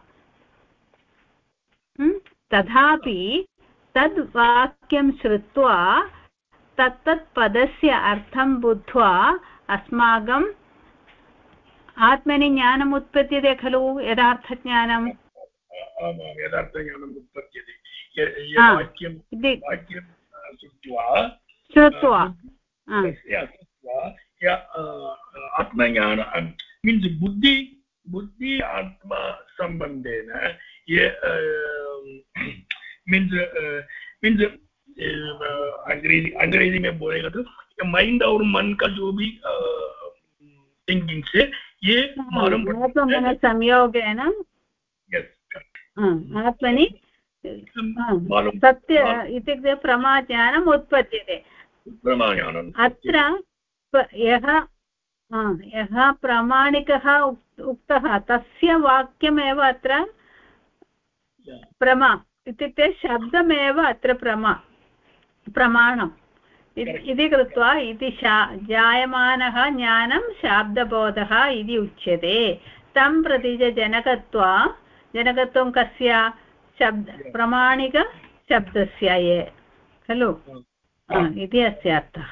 तथापि तद् वाक्यं श्रुत्वा तत्तत् पदस्य अर्थं बुद्ध्वा अस्माकम् आत्मनि ज्ञानम् उत्पद्यते खलु यथार्थज्ञानम्। श्रुत्वा आत्मज्ञान मीन्स् बुद्धि आत्मा सम्बन्धेन ये मीन्स् अंग्रेजी में बोलेगा तो माइंड और मन का जो भी थिंकिंग से ये आत्मन संयोगेन आत्मनि सत्य इत्युक्ते प्रमाज्ञानम् उत्पद्यते। अत्र यः प्रामाणिकः उक्तः तस्य वाक्यमेव अत्र प्रमा इत्युक्ते शब्दमेव अत्र प्रमाणम् इति कृत्वा इति जायमानः ज्ञानं शाब्दबोधः इति उच्यते। तं प्रति जनकत्वं कस्य प्रमाणिकशब्दस्य ये खलु इति अस्य अर्थः।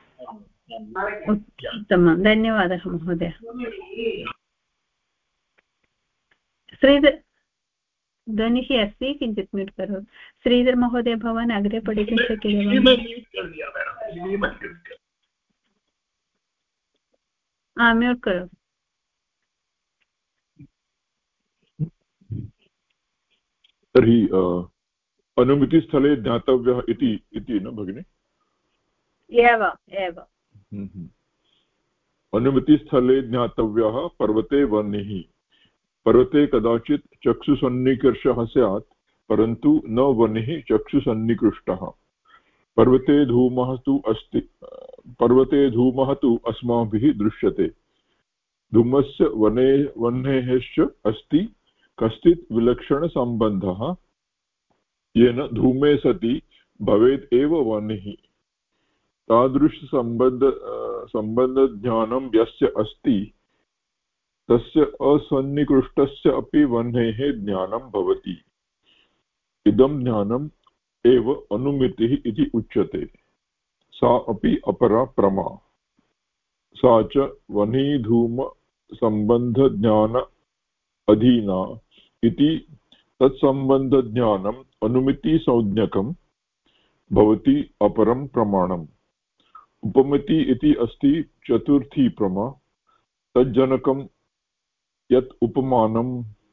उत्तमं, धन्यवादः महोदय। श्रीधर ध्वनिः अस्ति, किञ्चित् म्यूट् करोतु। श्रीधर महोदय भवान् अग्रे पठितुं शक्यते वा? म्यूट् करोतु। तर्हि अनुमितिस्थले ज्ञातव्यः इति न भगिनि? एव अनुमितिस्थले ज्ञातव्यः पर्वते वह्निः। पर्वते कदाचित् चक्षुसन्निकर्षः स्यात् परन्तु न वह्निः चक्षुसन्निकृष्टः। पर्वते धूमः तु अस्माभिः दृश्यते। धूमस्य वह्नेश्च अस्ति कश्चित् विलक्षणसम्बन्धः येन धूमे सति भवेत् एव वह्निः। तादृशसम्बन्धज्ञानं यस्य अस्ति तस्य असन्निकृष्टस्य अपि वह्नेः ज्ञानं भवति। इदं ज्ञानम् एव अनुमितिः इति उच्यते। सा अपि अपरा प्रमा। सा च वह्निधूमसम्बन्धज्ञान अधीना इति तत्सम्बन्धज्ञानम् अनुमितिसंज्ञकं भवति अपरं प्रमाणम् उपमिति इति अस्ति चतुर्थी प्रमा तज्जनकं यत् उपमानं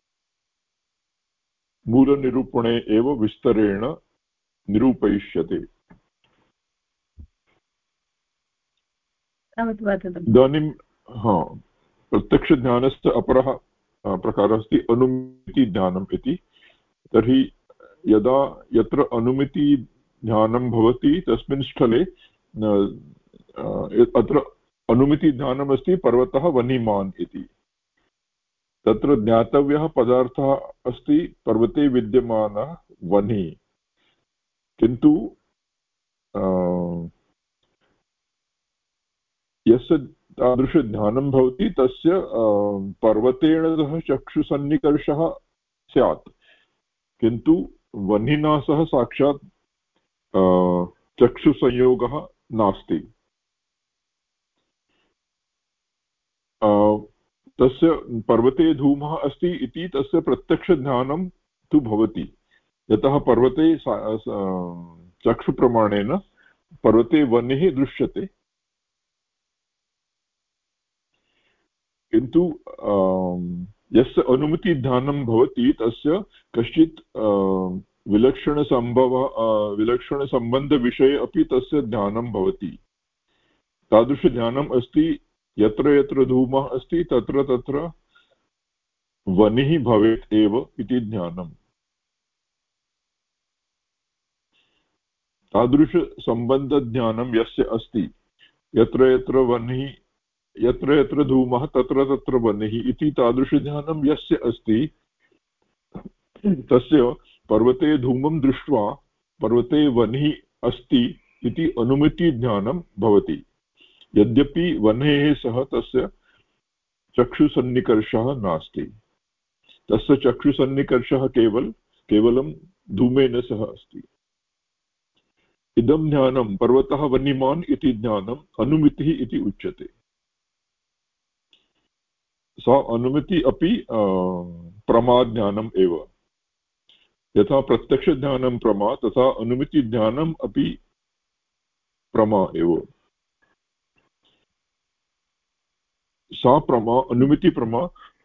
मूलनिरूपणे एव विस्तरेण निरूपयिष्यते। इदानीं प्रत्यक्षज्ञानस्य अपरः प्रकारः अस्ति अनुमितिज्ञानम् इति। तर्हि यदा यत्र अनुमितिज्ञानं भवति तस्मिन् स्थले अत्र अनुमितिज्ञानमस्ति पर्वतः वह्निमान् इति। तत्र ज्ञातव्यः पदार्थः अस्ति पर्वते विद्यमानः वह्निः, किन्तु यस्य तादृशज्ञानं भवति तस्य पर्वतेन सह चक्षुसन्निकर्षः स्यात्, किन्तु वह्निना सह साक्षात् चक्षुसंयोगः नास्ति। तस्य पर्वते धूमः अस्ति इति तस्य प्रत्यक्षज्ञानं तु भवति, यतः पर्वते चक्षुप्रमाणेन पर्वते वह्निः दृश्यते, किन्तु यस्य अनुमितिज्ञानं भवति तस्य कश्चित् विलक्षणसम्बन्धविषये अपि तस्य ज्ञानं भवति। तादृशज्ञानम् अस्ति यत्र यत्र धूमः अस्ति तत्र तत्र वह्निः भवेत् एव इति ज्ञानम्। तादृशसम्बन्धज्ञानं यस्य अस्ति, यत्र यत्र वह्निः यत्र यत्र धूमः तत्र तत्र वह्निः इति तादृशज्ञानं यस्य अस्ति तस्य पर्वते धूमं दृष्ट्वा पर्वते वह्निः अस्ति इति अनुमितिज्ञानं भवति, यद्यपि वह्नेः सह तस्य चक्षुसन्निकर्षः नास्ति। तस्य चक्षुसन्निकर्षः केवलं धूमेन सह अस्ति। इदं ज्ञानं पर्वतः वह्निमान् इति ज्ञानम् अनुमितिः इति उच्यते। सा अनुमिति अपि प्रमाज्ञानम् एव। यथा प्रत्यक्षज्ञानं प्रमा तथा अनुमितिज्ञानम् अपि प्रमा एव। सा प्रमा अनुमितिप्रमा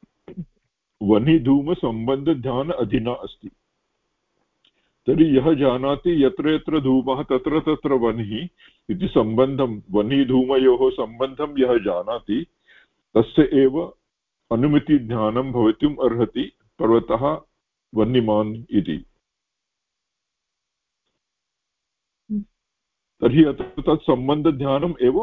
वह्निधूमसम्बन्धज्ञान अधीना अस्ति। तर्हि यः जानाति यत्र यत्र धूमः तत्र तत्र वह्निः इति सम्बन्धं, वह्निधूमयोः सम्बन्धं यः जानाति तस्य एव अनुमितिज्ञानं भवितुम् अर्हति पर्वतः वह्निमान् इति। तर्हि अत्र तत् सम्बन्धज्ञानम् एव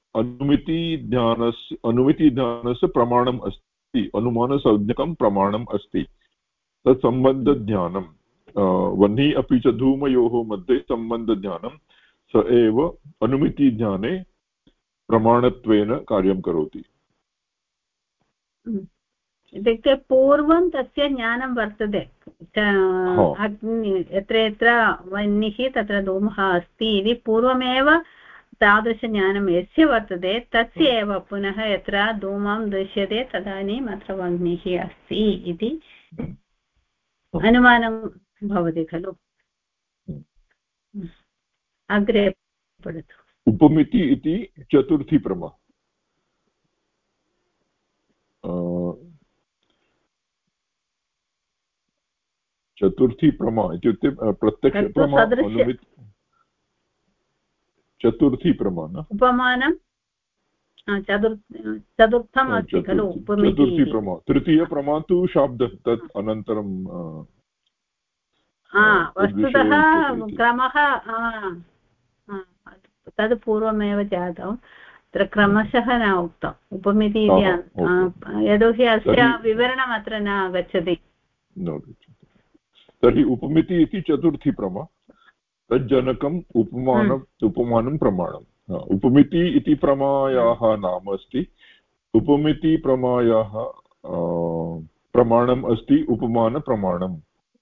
अनुमितिज्ञानस्य प्रमाणम् अस्ति, अनुमानसंज्ञकं प्रमाणम् अस्ति। तत् सम्बन्धज्ञानं वह्निः अपि च धूमयोः मध्ये सम्बन्धज्ञानं स एव अनुमितिज्ञाने प्रमाणत्वेन कार्यं करोति। इत्युक्ते पूर्वं तस्य ज्ञानं वर्तते, यत्र यत्र वह्निः तत्र धूमः अस्ति इति पूर्वमेव तादृशज्ञानं यस्य वर्तते तस्य एव पुनः यत्र धूमं दृश्यते तदानीम् अत्र वह्निः अस्ति इति अनुमानं भवति खलु। अग्रे पठतु। उपमिति इति चतुर्थी प्रमा। चतुर्थी प्रमा इत्युक्ते प्रत्यक्षप्रमा चतुर्थी प्रमा न उपमानं चतुर्थम् अस्ति खलु चतुर्थी प्रमा। तृतीयप्रमा तु शाब्दः, तत् अनन्तरं वस्तुतः क्रमः तद् पूर्वमेव जातं, तत्र क्रमशः न उक्तम् उपमिति इति, यतोहि अस्य विवरणम् अत्र न आगच्छति। तर्हि उपमिति इति चतुर्थी प्रमा तज्जनकम् उपमानं प्रमाणम्। उपमिति इति प्रमायाः नाम अस्ति, उपमिति प्रमायाः प्रमाणम् अस्ति उपमानप्रमाणम्।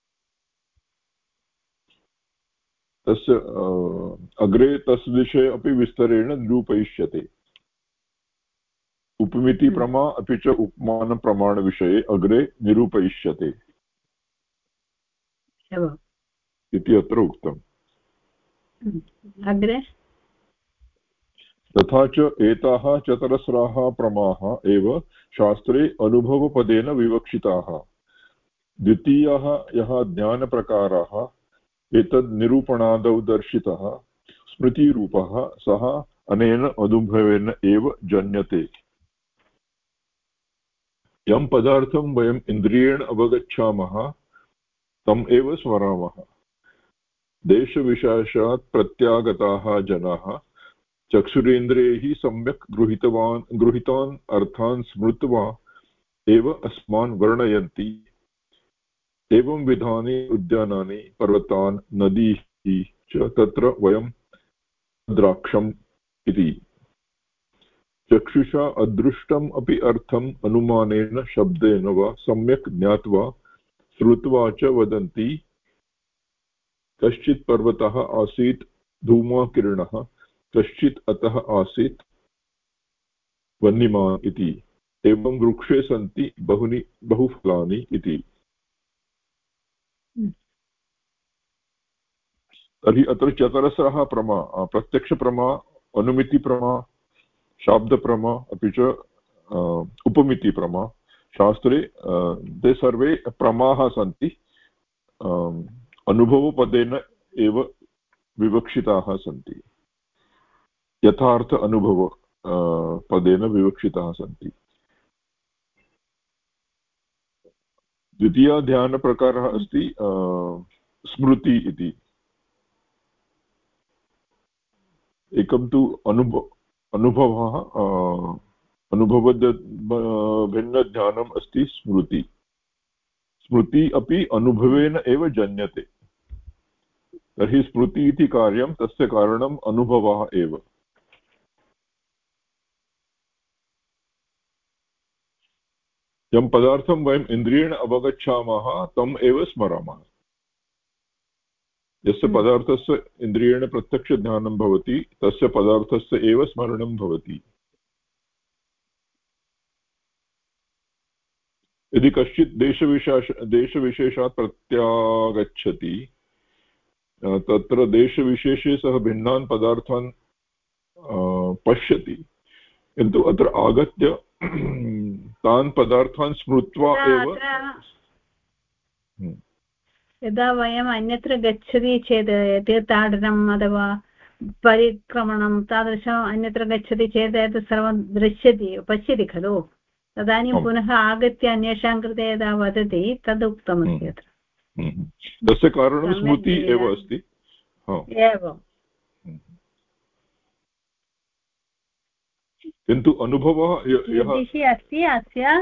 तस्य अग्रे तस्य विषये अपि विस्तरेण निरूपयिष्यते। उपमिति प्रमा अपि च उपमानप्रमाणविषये अग्रे निरूपयिष्यते। इति अत्र उक्तम्। अग्रे तथा च एताः चतरस्राः प्रमाः एव शास्त्रे अनुभवपदेन विवक्षिताः। द्वितीयः यः ज्ञानप्रकारः एतद् निरूपणादौ दर्शितः स्मृतिरूपः सः अनेन अनुभवेन एव जन्यते। यं पदार्थं वयम् इन्द्रियेण अवगच्छामः तम् एव स्मरामः। देशविशेषात् प्रत्यागताः जनाः चक्षुरेन्द्रियैः सम्यक् गृहीतान् अर्थान् स्मृत्वा एव अस्मान् वर्णयन्ति। एवं विधानि उद्यानानि पर्वतान् नदीः च तत्र वयं द्राक्षम् इति। चक्षुषा अदृष्टम् अपि अर्थम् अनुमानेन शब्देन वा सम्यक् ज्ञात्वा श्रुत्वा च वदन्ति। कश्चित् पर्वतः आसीत् धूमकिरणः, कश्चित् अतः आसीत् वह्निमान् इति। एवं वृक्षे सन्ति बहुफलानि इति। तर्हि अत्र चतरस्रः प्रमा, प्रत्यक्षप्रमा, अनुमितिप्रमा, शाब्दप्रमा अपि च उपमितिप्रमा। शास्त्रे ते सर्वे प्रमाः सन्ति, अनुभवपदेन एव विवक्षिताः सन्ति, यथार्थ अनुभव पदेन विवक्षिताः सन्ति। द्वितीयः ध्यानप्रकारः अस्ति स्मृति इति। एकं तु अनुभवः, अनुभवद भिन्नज्ञानम् अस्ति स्मृति। स्मृति अपि अनुभवेन एव जन्यते। तर्हि स्मृति इति कार्यं, तस्य कारणम् अनुभवः एव। यं पदार्थं वयम् इन्द्रियेण अवगच्छामः तम् एव स्मरामः। यस्य पदार्थस्य इन्द्रियेण प्रत्यक्षज्ञानं भवति तस्य पदार्थस्य एव स्मरणं भवति। यदि कश्चित् देशविशेषात् प्रत्यागच्छति, तत्र देशविशेषे सः भिन्नान् पदार्थान् पश्यति, किन्तु अत्र आगत्य तान् पदार्थान् स्मृत्वा एव। यदा वयम् अन्यत्र गच्छति चेत् तीर्थाटनम् अथवा परिक्रमणं तादृशम् अन्यत्र गच्छति चेत् एतत् सर्वं दृश्यति, पश्यति खलु। तदानीं पुनः आगत्य अन्येषां कृते यदा वदति तद् उक्तमस्ति अत्र। तस्य कारणं स्मृति एव अस्ति। एवं किन्तु अनुभवः अस्ति अस्य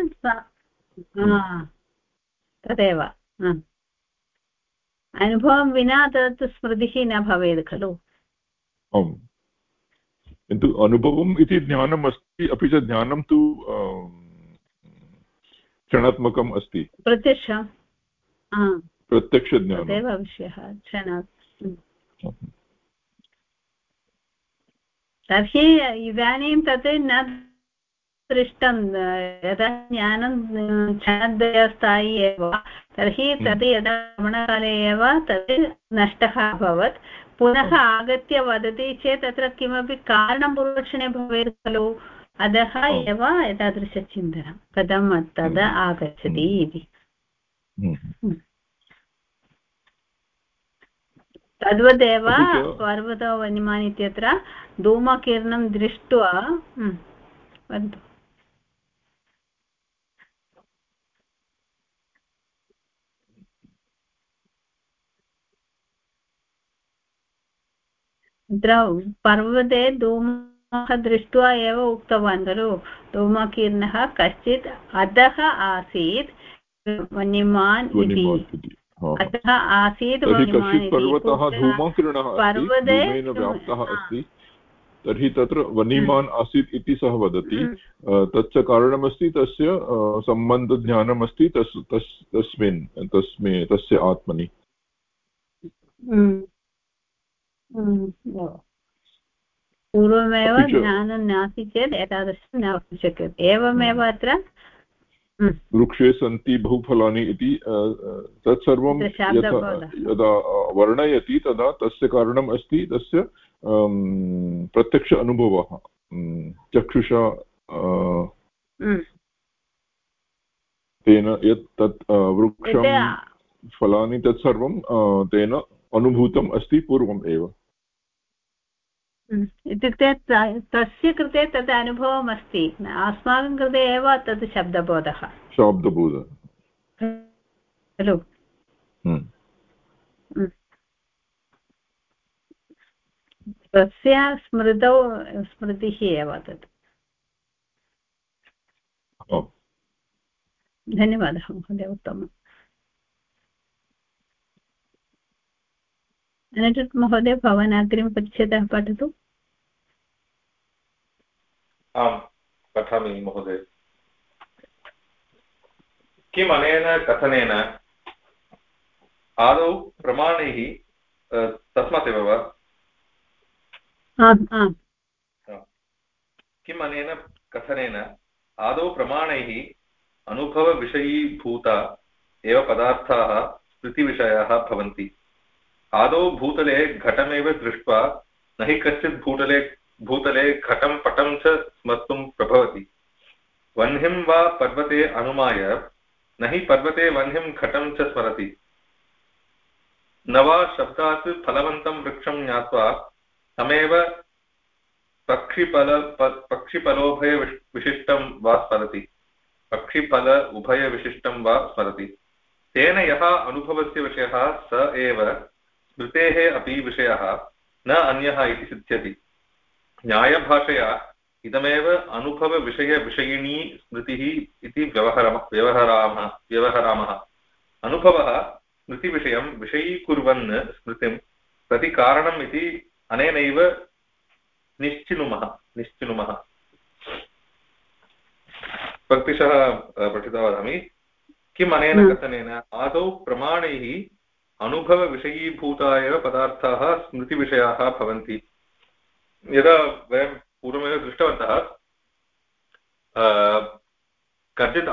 तदेव। अनुभवं विना तत् स्मृतिः न भवेत् खलु। आम्, किन्तु अनुभवम् इति ज्ञानम् अस्ति, अपि च ज्ञानं तु क्षणात्मकम् अस्ति। प्रत्यक्षज्ञानं तदेव विषयः। तर्हि इदानीं तत् न दृष्टं। यदा ज्ञानं क्षणद्वयस्थायी एव, तर्हि तत् यदा भ्रमणकाले एव तत् नष्टः अभवत्। पुनः आगत्य वदति चेत् तत्र किमपि कारणं पूर्वक्षणे भवेत् खलु। अतः एव एतादृशचिन्तनं कथं तदा आगच्छति इति। तद्वदेव पर्वतो वह्निमान् इत्यत्र धूमकिरणं दृष्ट्वा वदतु। अत्र पर्वते धूमः दृष्ट्वा एव उक्तवान् खलु, धूमकिरणः कश्चित् अधः आसीत् वह्निमान् इति। अतः आसीत् पर्वतः धूमकिरणः धूमेन व्याप्तः अस्ति, तर्हि तत्र वह्निमान् आसीत् इति सः वदति। तच्च कारणमस्ति, तस्य सम्बन्धज्ञानमस्ति तस्य आत्मनि। पूर्वमेव ज्ञानं नास्ति चेत् एतादृशं न वक्तुं शक्यते। एवमेव अत्र वृक्षे सन्ति बहुफलानि इति तत्सर्वं यदा वर्णयति तदा तस्य कारणम् अस्ति तस्य प्रत्यक्ष अनुभवः चक्षुषा तेन यत् तत् वृक्षं फलानि तत्सर्वं तेन अनुभूतम् अस्ति पूर्वम् एव। इत्युक्ते तस्य कृते तद् अनुभवम् अस्ति, अस्माकं कृते एव तद् शब्दबोधः खलु। तस्य स्मृतिः एव तत्। धन्यवादः महोदय, उत्तमम्। अनन्तरं महोदय भवान् अग्रिमपरिच्छेदः पठतु। आम् पठामि महोदय। किम् अनेन कथनेन आदौ प्रमाणैः तस्मात् एव वा? किम् अनेन कथनेन आदौ प्रमाणैः अनुभवविषयीभूता एव पदार्थाः स्मृतिविषयाः भवन्ति। आदौ भूतले घटमेव दृष्ट्वा न हि कश्चित् भूतले घटं पटं च स्मर्तुं प्रभवति। वह्निं वा पर्वते अनुमाय न हि पर्वते वह्निं घटं च स्मरति। न वा शब्दात् फलवन्तं वृक्षं ज्ञात्वा तमेव पक्षिफलोभयविशिष्टं वा स्मरति। पक्षिफल उभयविशिष्टं वा स्मरति। तेन यः अनुभवस्य विषयः स एव स्मृतेः अपि विषयः न अन्यः इति सिद्ध्यति। न्यायभाषया इदमेव अनुभवविषयविषयिणी स्मृतिः इति व्यवहरामः। अनुभवः स्मृतिविषयं विषयीकुर्वन् स्मृतिं प्रति कारणम् इति अनेनैव निश्चिनुमः। पङ्क्तिशः पठित्वा वदामि। किम् अनेन कथनेन आदौ प्रमाणैः अनुभवविषयीभूता एव पदार्थाः स्मृतिविषयाः भवन्ति। यदा वयं पूर्वमेव दृष्टवन्तः, कञ्चित्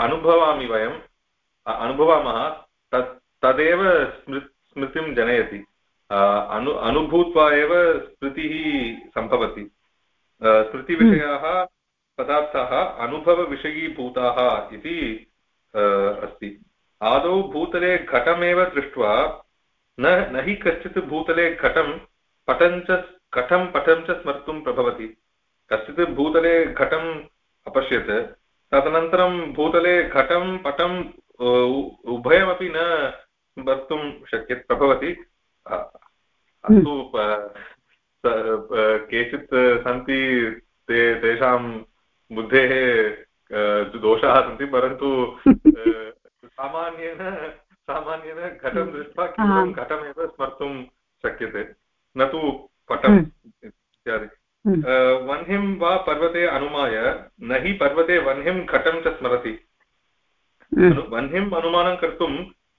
अनुभवामः तदेव स्मृतिं जनयति। अनुभूत्वा एव स्मृतिः सम्भवति। स्मृतिविषयाः पदार्थाः अनुभवविषयीभूताः इति अस्ति। आदौ भूतले घटमेव दृष्ट्वा न हि कश्चित् भूतले घटं पटं च स्मर्तुं प्रभवति। कश्चित् भूतले घटम् अपश्यत्, तदनन्तरं भूतले घटं पटम् उभयमपि न स्मर्तुं प्रभवति। अस्तु, केचित् सन्ति तेषां बुद्धेः दोषाः सन्ति, परन्तु सामान्येन घटं दृष्ट्वा केवलं घटमेव स्मर्तुं शक्यते, न तु पटम् इत्यादि। वह्निं वा पर्वते अनुमाय न हि पर्वते वह्निं घटं च स्मरति। वह्निम् अनुमानं कर्तुं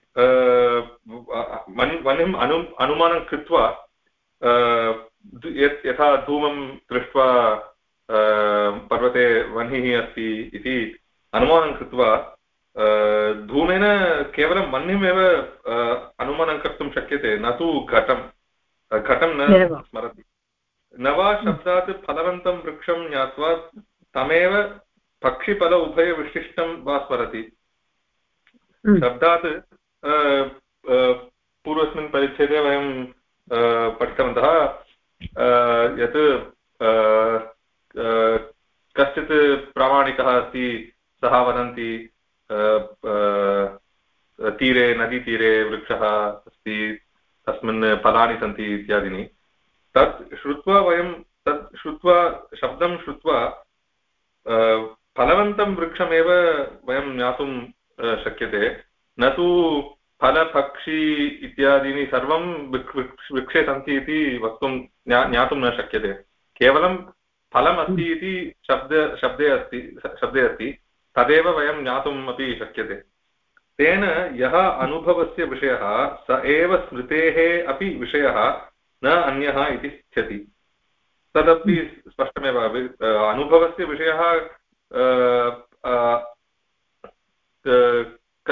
वह्निम् अनुमानं कृत्वा यथा धूमं दृष्ट्वा पर्वते वह्निः अस्ति इति अनुमानं कृत्वा धूमेन केवलं वह्निमेव अनुमानं कर्तुं शक्यते, न तु घटं न स्मरति। न वा शब्दात् फलवन्तं वृक्षं ज्ञात्वा तमेव पक्षिफल उभयविशिष्टं वा स्मरति। शब्दात् पूर्वस्मिन् परिच्छेदे वयं पठितवन्तः यत् कश्चित् प्रामाणिकः अस्ति, सः वदन्ति तीरे नदीतीरे वृक्षः अस्ति, तस्मिन् फलानि सन्ति इत्यादीनि। तत् श्रुत्वा शब्दं श्रुत्वा फलवन्तं वृक्षमेव वयं ज्ञातुं शक्यते, न तु फलपक्षी इत्यादीनि सर्वं वृक्षे सन्ति इति वक्तुं ज्ञातुं न शक्यते। केवलं फलमस्ति इति शब्दे अस्ति, तदेव वयं ज्ञातुम् अपि शक्यते। तेन यः अनुभवस्य विषयः स एव स्मृतेः अपि विषयः न अन्यः इति स्थितिः। तदपि स्पष्टमेव। अनुभवस्य विषयः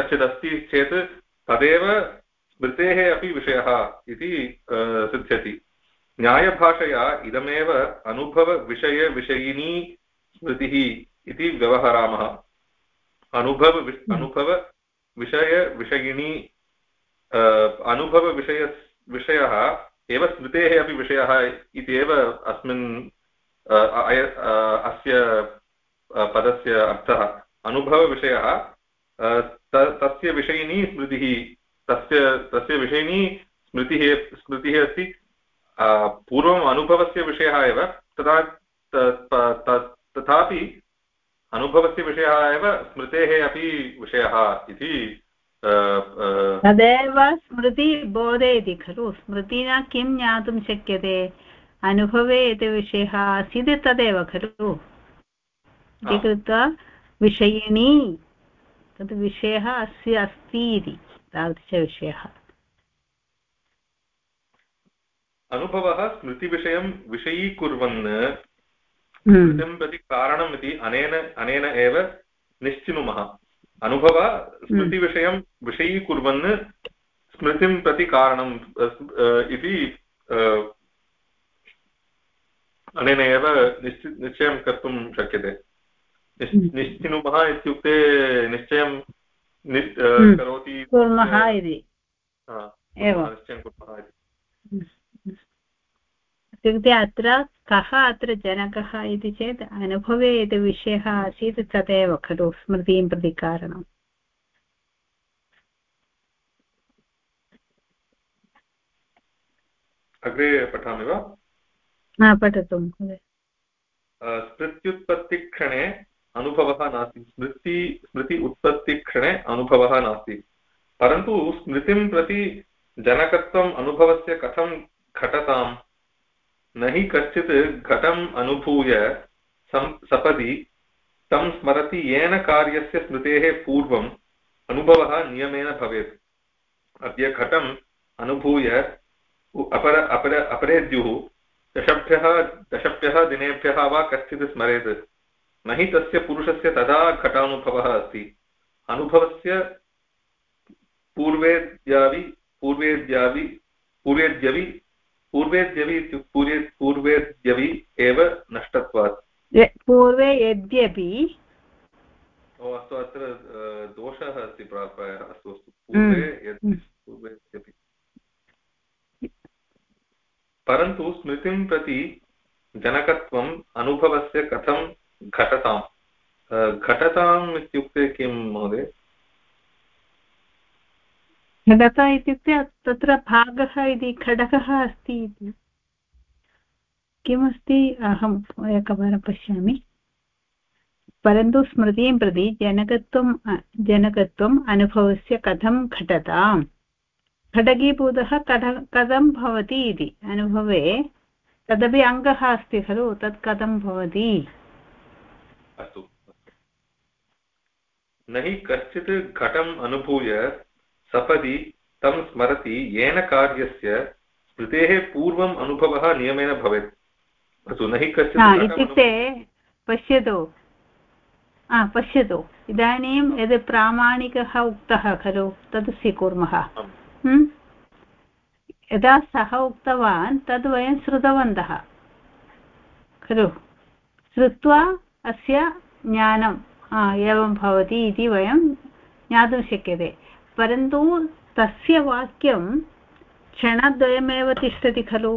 कश्चिदस्ति चेत् तदेव स्मृतेः अपि विषयः इति सिद्ध्यति। न्यायभाषया इदमेव अनुभवविषयविषयिणी स्मृतिः इति व्यवहरामः। अनुभवविषयविषयिणी विषयः एव स्मृतेः अपि विषयः इति एव अस्मिन् अस्य पदस्य अर्थः। अनुभवविषयः तस्य विषयिणी स्मृतिः, तस्य विषयिणी स्मृतिः अस्ति। पूर्वम् अनुभवस्य विषयः एव, तथापि अनुभवस्य विषयः एव स्मृतेः अपि विषयः इति। तदेव स्मृतिबोधे इति खलु। स्मृतिना किं ज्ञातुं शक्यते? अनुभवे यत् विषयः आसीत् तदेव खलु इति कृत्वा विषयिणी तद् विषयः अस्य अस्ति इति तादृशविषयः। अनुभवः स्मृतिविषयं विषयीकुर्वन् स्मृतिं प्रति कारणम् इति अनेन एव निश्चिनुमः। अनुभवः स्मृतिविषयं विषयीकुर्वन् स्मृतिं प्रति कारणम् इति अनेन एव निश्चयं कर्तुं शक्यते। निश्चिनुमः इत्युक्ते निश्चयं करोति कुर्मः इति निश्चयं कुर्मः इति। इत्युक्ते अत्र कः अत्र जनकः इति चेत् अनुभवे यत् विषयः आसीत् तदेव खलु स्मृतिं प्रति कारणम्। अग्रे पठामि वा? पठतु महोदय। स्मृत्युत्पत्तिक्षणे अनुभवः नास्ति। स्मृति उत्पत्तिक्षणे अनुभवः नास्ति, परन्तु स्मृतिं प्रति जनकत्वम् अनुभवस्य कथं घटताम्? न हि कश्चित् घटम् अनुभूय सपदि तं स्मरति येन कार्यस्य स्मृतेः पूर्वम् अनुभवः नियमेन भवेत्। अद्य घटम् अनुभूय अपरेद्युः दशभ्यः दिनेभ्यः वा कश्चित् स्मरेत्, न हि तस्य पुरुषस्य तदा घटानुभवः अस्ति। अनुभवस्य पूर्वेद्यवि एव नष्टत्वात्। पूर्वे यद्यपि अस्तु, अत्र दोषः अस्ति प्रायः। अस्तु पूर्वेद्यपि, परन्तु स्मृतिं प्रति जनकत्वम् अनुभवस्य कथं घटताम्? घटताम् इत्युक्ते किं महोदय? घटता इत्युक्ते तत्र भागः इति खडगः अस्ति इति किमस्ति अहम् एकवारं पश्यामि। परन्तु स्मृतिं प्रति जनकत्वम् अनुभवस्य कथं घटताम्? खडगीभूतः कथं भवति इति अनुभवे तदपि अङ्गः अस्ति खलु, तत् कथं भवति? अस्तु, न हि कश्चित् घटम् अनुभूय सपदि तं स्मरति येन कार्यस्य स्मृतेः पूर्वम् अनुभवः नियमेन भवेत्। अस्तु, न हि कश्चित् इत्युक्ते पश्यतु इदानीं यद् प्रामाणिकः उक्तः खलु तद् स्वीकुर्मः। यदा सः उक्तवान् तद् वयं श्रुतवन्तः खलु। श्रुत्वा अस्य ज्ञानं एवं भवति इति वयं ज्ञातुं शक्यते। परन्तु तस्य वाक्यं क्षणद्वयमेव तिष्ठति खलु।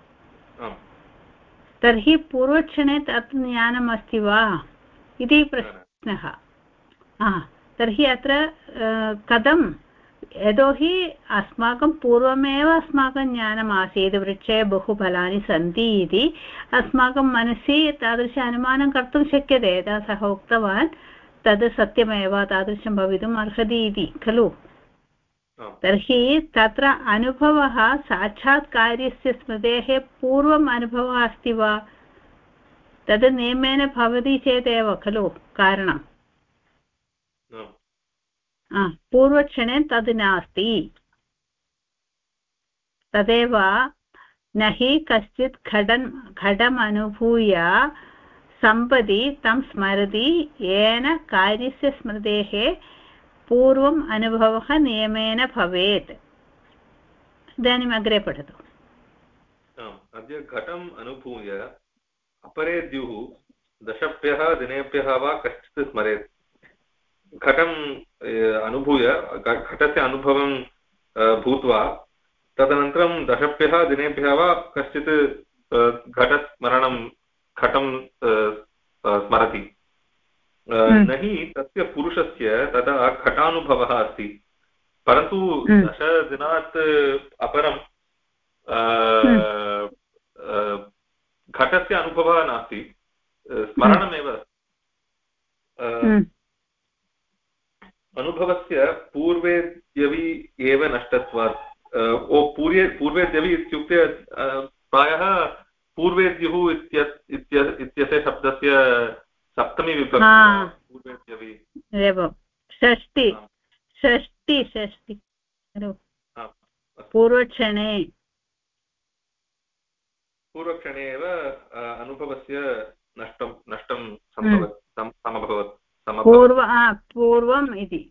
तर्हि पूर्वक्षणे तत् ज्ञानम् अस्ति वा इति प्रश्नः। तर्हि अत्र कथं? यतोहि अस्माकं पूर्वमेव अस्माकं ज्ञानम् आसीत् वृक्षे बहु फलानि सन्ति इति अस्माकं मनसि तादृश अनुमानं कर्तुं शक्यते। यदा सः उक्तवान् तद् सत्यमेव तादृशं भवितुम् अर्हति इति खलु। तर्हि तत्र अनुभवः साक्षात् कार्यस्य स्मृतेः पूर्वम् अनुभवः अस्ति वा? तद् नियमेन भवति चेदेव खलु कारणम्। पूर्वक्षणे तद् नास्ति। तदेव न हि कश्चित् घटम् अनुभूय सम्पदि तं स्मरति येन कार्यस्य स्मृतेः पूर्वम् अनुभवः नियमेन भवेत्। इदानीम् अग्रे पठतु। अद्य घटम् अनुभूय अपरे द्युः दशभ्यः दिनेभ्यः वा कश्चित् स्मरेत्। घटम् अनुभूय घटस्य अनुभवं भूत्वा तदनन्तरं दशभ्यः दिनेभ्यः वा कश्चित् घटस्मरणं घटं स्मरति। न हि तस्य पुरुषस्य तदा घटानुभवः अस्ति, परन्तु दशदिनात् अपरं घटस्य अनुभवः नास्ति, स्मरणमेव। अनुभवस्य पूर्वेद्यवि एव नष्टत्वात्। पूर्वेद्यवि इत्युक्ते प्रायः पूर्वेद्युः इत्यस्य शब्दस्य सप्तमी विभक्ति पूर्वेद्यवि एवं षष्टि पूर्वक्षणे एव अनुभवस्य नष्टं समभवत्। पूर्वम् इति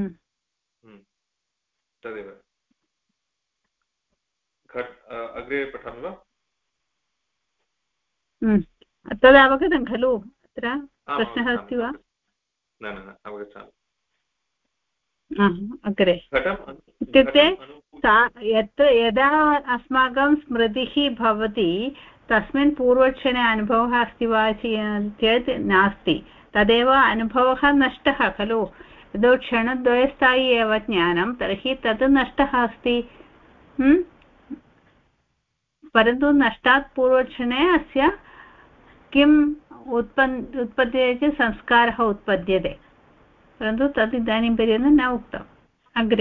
तदेव। अग्रे पठामि वा? तद् अवगतं खलु? अत्र प्रश्नः अस्ति वा? न अवगच्छामि। अग्रे इत्युक्ते यदा अस्माकं स्मृतिः भवति तस्मिन् पूर्वक्षणे अनुभवः अस्ति वा चेत् नास्ति, तदेव अनुभवः नष्टः खलु। यदि क्षणद्वयस्थायी एव ज्ञानं तर्हि तद् नष्टः अस्ति। परन्तु नष्टात् पूर्वक्षणे अस्य किम् उत्पद्यते चेत् संस्कारः उत्पद्यते, परन्तु तद् इदानीं पर्यन्तं न उक्तम्। अग्रे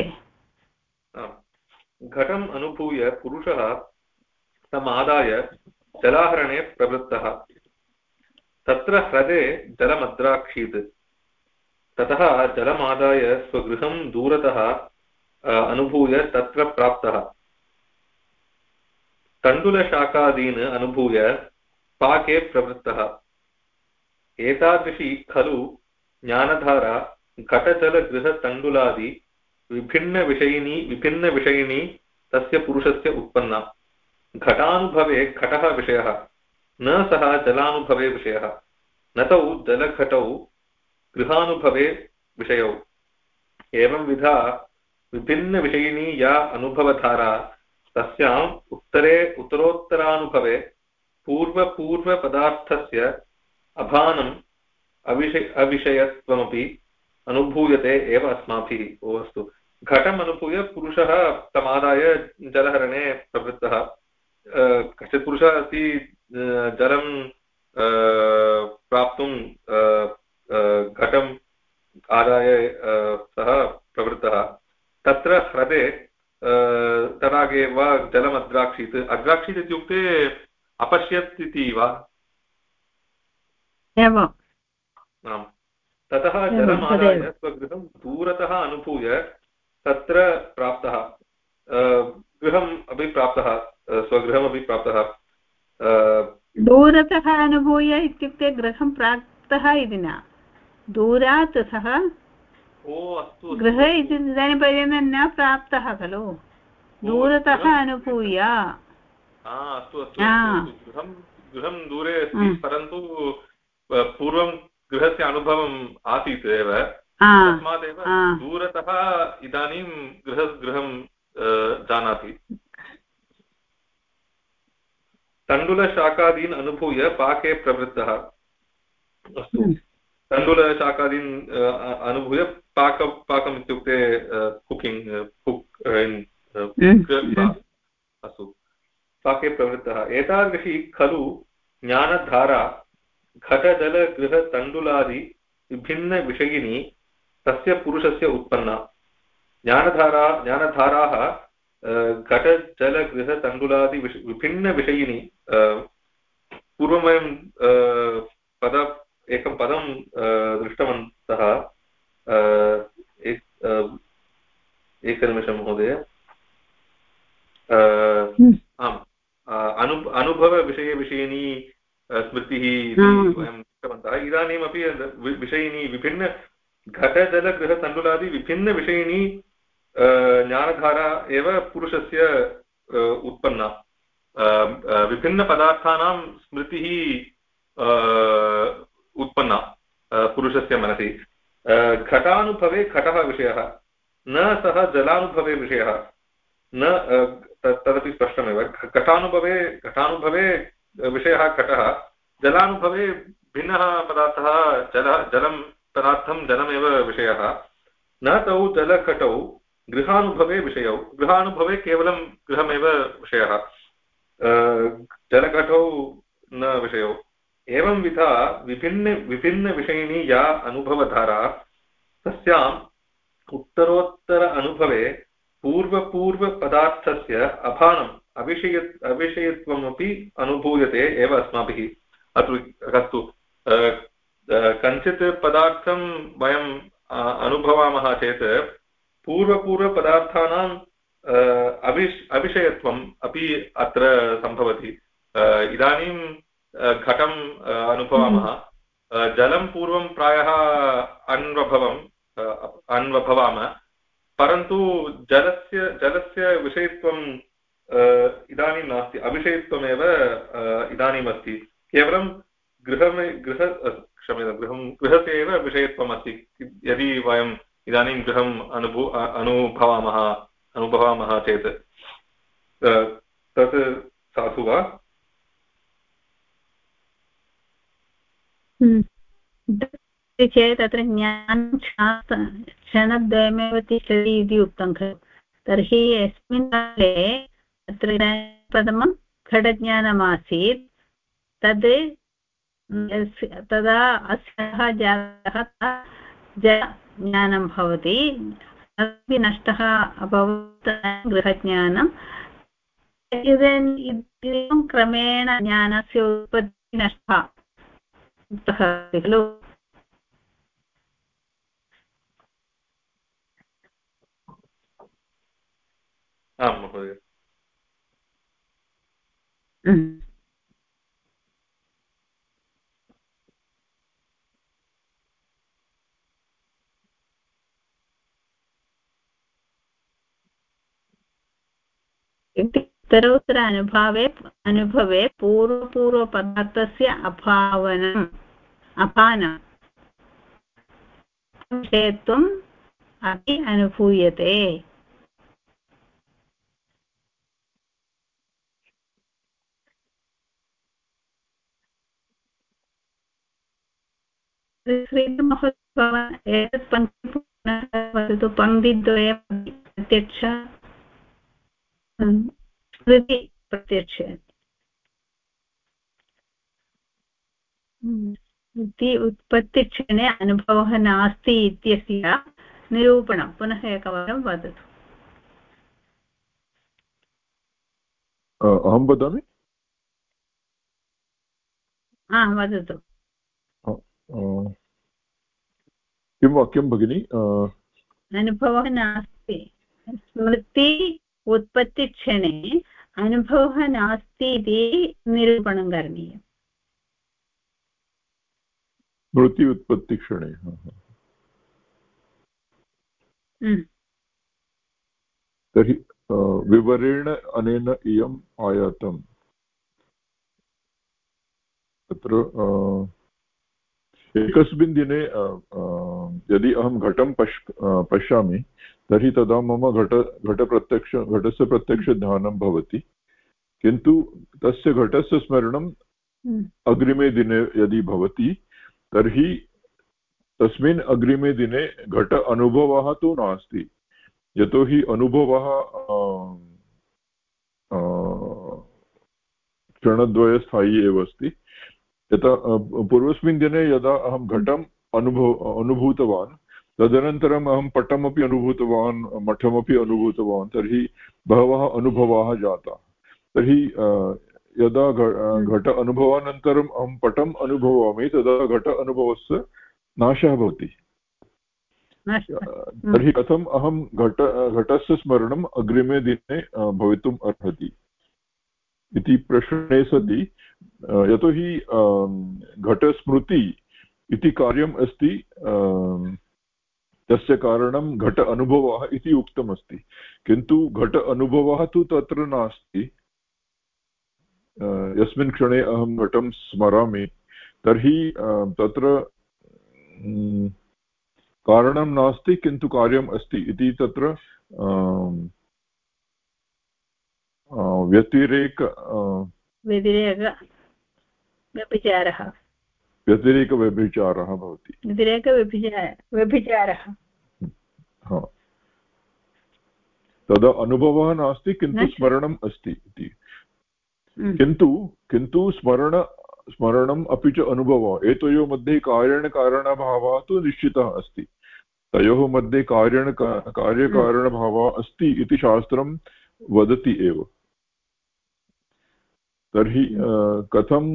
घटम् अनुभूय पुरुषः तमादाय जलाहरणे प्रवृत्तः। तत्र ह्रदे जलमद्राक्षीत्। ततः जलमादाय स्वगृहं दूरतः अनुभूय तत्र प्राप्तः। तण्डुलशाकादीन् अनुभूय पाके प्रवृत्तः। एतादृशी खलु ज्ञानधारा घटजलगृहतण्डुलादि विभिन्नविषयिणी तस्य पुरुषस्य उत्पन्ना। घटानुभवे घटः विषयः, न सः जलानुभवे विषयः। न तौ जलघटौ गृहानुभवे विषयौ। एवंविधा विभिन्नविषयिणी या अनुभवधारा तस्याम् उत्तरोत्तरानुभवे पूर्वपदार्थस्य अभानम् अविषयत्वमपि अनुभूयते एव अस्माभिः। अस्तु, घटम् अनुभूय पुरुषः तमादाय जलहरणे प्रवृत्तः। कश्चित् पुरुषः अस्ति जलं प्राप्तुं घटम् आदाय सः प्रवृत्तः। तत्र ह्रदे तडागे वा जलमद्राक्षीत्। अद्राक्षीत् इत्युक्ते अपश्यत् इति वा? आम्। ततः जलमादाय स्वगृहं दूरतः अनुभूय तत्र प्राप्तः। गृहम् अपि प्राप्तः, स्वगृहमपि प्राप्तः। दूरतः अनुभूय इत्युक्ते गृहं प्राप्तः इति न, दूरात् सः गृहे इदानीं पर्यन्तं न प्राप्तः खलु, दूरतः अनुभूय। गृहं दूरे अस्ति, परन्तु पूर्वं गृहस्य अनुभवम् आसीत् एव, तस्मादेव दूरतः इदानीं गृहं जानाति। तण्डुलशाकादीन् अनुभूय पाके प्रवृत्तः। अस्तु, तण्डुलशाकादीन् अनुभूय पाकम् इत्युक्ते कुकिङ्ग् अस्तु, पाके प्रवृत्तः। एतादृशी खलु ज्ञानधारा घटजलगृहतण्डुलादि विभिन्नविषयिणी तस्य पुरुषस्य उत्पन्ना। ज्ञानधाराः घटजलगृहतण्डुलादि विभिन्नविषयिणी। पूर्वं वयं एकं पदं दृष्टवन्तः। एकनिमिषं महोदय। आम्, घटजलगृहतण्डुलादि विभिन्नविषयिणी ज्ञानधारा एव पुरुषस्य उत्पन्ना विभिन्नपदार्थानां स्मृतिः उत्पन्ना पुरुषस्य मनसि घटानुभवे घटः विषयः न सः जलानुभवे विषयः न तदपि स्पष्टमेव घटानुभवे विषयः घटः जलानुभवे भिन्नः पदार्थः जलं पदार्थं जलमेव विषयः न तौ जलघटौ गृहानुभवे विषयौ गृहानुभवे केवलं गृहमेव विषयः जलघटौ न विषयौ एवं विधा विभिन्नविषयिणी या अनुभवधारा तस्याम् उत्तरोत्तर अनुभवे पूर्वपूर्वपदार्थस्य अभानम् अविषयत्वमपि अनुभूयते एव अस्माभिः अस्तु कञ्चित् पदार्थं वयम् अनुभवामः चेत् पूर्वपूर्वपदार्थानां अविषयत्वम् अपि अत्र सम्भवति इदानीं घटम् अनुभवामः जलं पूर्वं प्रायः अन्वभवाम परन्तु जलस्य विषयत्वं इदानीं नास्ति अविषयत्वमेव इदानीमस्ति केवलं गृहस्य एव विषयत्वम् अस्ति यदि वयम् इदानीं गृहम् अनुभवामः चेत् तत् साधु वा चेत् तत्र ज्ञानं क्षणद्वयमेव तिष्ठति इति उक्तं खलु तर्हि यस्मिन् काले तत्र प्रथमं घटज्ञानमासीत् तदा अस्याः जातः जलज्ञानं भवति अपि नष्टः अभवत् गृहज्ञानं इदानीं क्रमेण ज्ञानस्य उत्पत्तिः नष्टा खलु आं महोदय उत्तरोत्तर अनुभवे पूर्वपदार्थस्य अपानं विषयत्वम् अपि अनुभूयते एतत् पङ्क्तिः पङ्क्तिद्वये प्रत्यक्ष स्मृति प्रत्यक्ष इति उत्पत्तिक्षणे अनुभवः नास्ति इत्यस्य निरूपणं पुनः एकवारं वदतु अहं वदामि वदतु किं वाक्यं भगिनि अनुभवः नास्ति स्मृति उत्पत्तिक्षणे अनुभवः नास्ति इति निरूपणं करणीयम् स्मृति उत्पत्तिक्षणे तर्हि विवरेण अनेन इयम् आयातम् तत्र एकस्मिन् दिने यदि अहं घटं पश्यामि तर्हि तदा मम घटस्य प्रत्यक्षज्ञानं भवति किन्तु तस्य घटस्य स्मरणम् अग्रिमे दिने यदि भवति तर्हि तस्मिन् अग्रिमे दिने घट अनुभवः तु नास्ति यतोहि अनुभवः क्षणद्वयस्थायी एव अस्ति यथा पूर्वस्मिन् दिने यदा अहं घटम् अनुभूतवान् तदनन्तरम् अहं पटमपि अनुभूतवान् मठमपि अनुभूतवान् तर्हि बहवः अनुभवाः जाताः तर्हि यदा घट अनुभवानन्तरम् अहं पटम् अनुभवामि तदा घट अनुभवस्य नाशः भवति तर्हि कथम् अहं घटस्य स्मरणम् अग्रिमे दिने भवितुम् अर्हति इति प्रश्ने सति यतोहि घटस्मृति इति कार्यम् अस्ति तस्य कारणं घट अनुभवः इति उक्तमस्ति, किन्तु घट अनुभवः तु तत्र नास्ति। यस्मिन् क्षणे अहं घटं स्मरामि तर्हि तत्र कारणं नास्ति किन्तु कार्यम् अस्ति इति तत्र व्यतिरेकव्यभिचारः भवति। व्यभिचारः तदा अनुभवः नास्ति किन्तु स्मरणम् अस्ति इति। किन्तु स्मरणम् अपि च अनुभवः एतयोः मध्ये कार्यकारणभावः तु निश्चितः अस्ति। तयोः मध्ये कार्यकारणभावः अस्ति इति शास्त्रं वदति एव। तर्हि कथं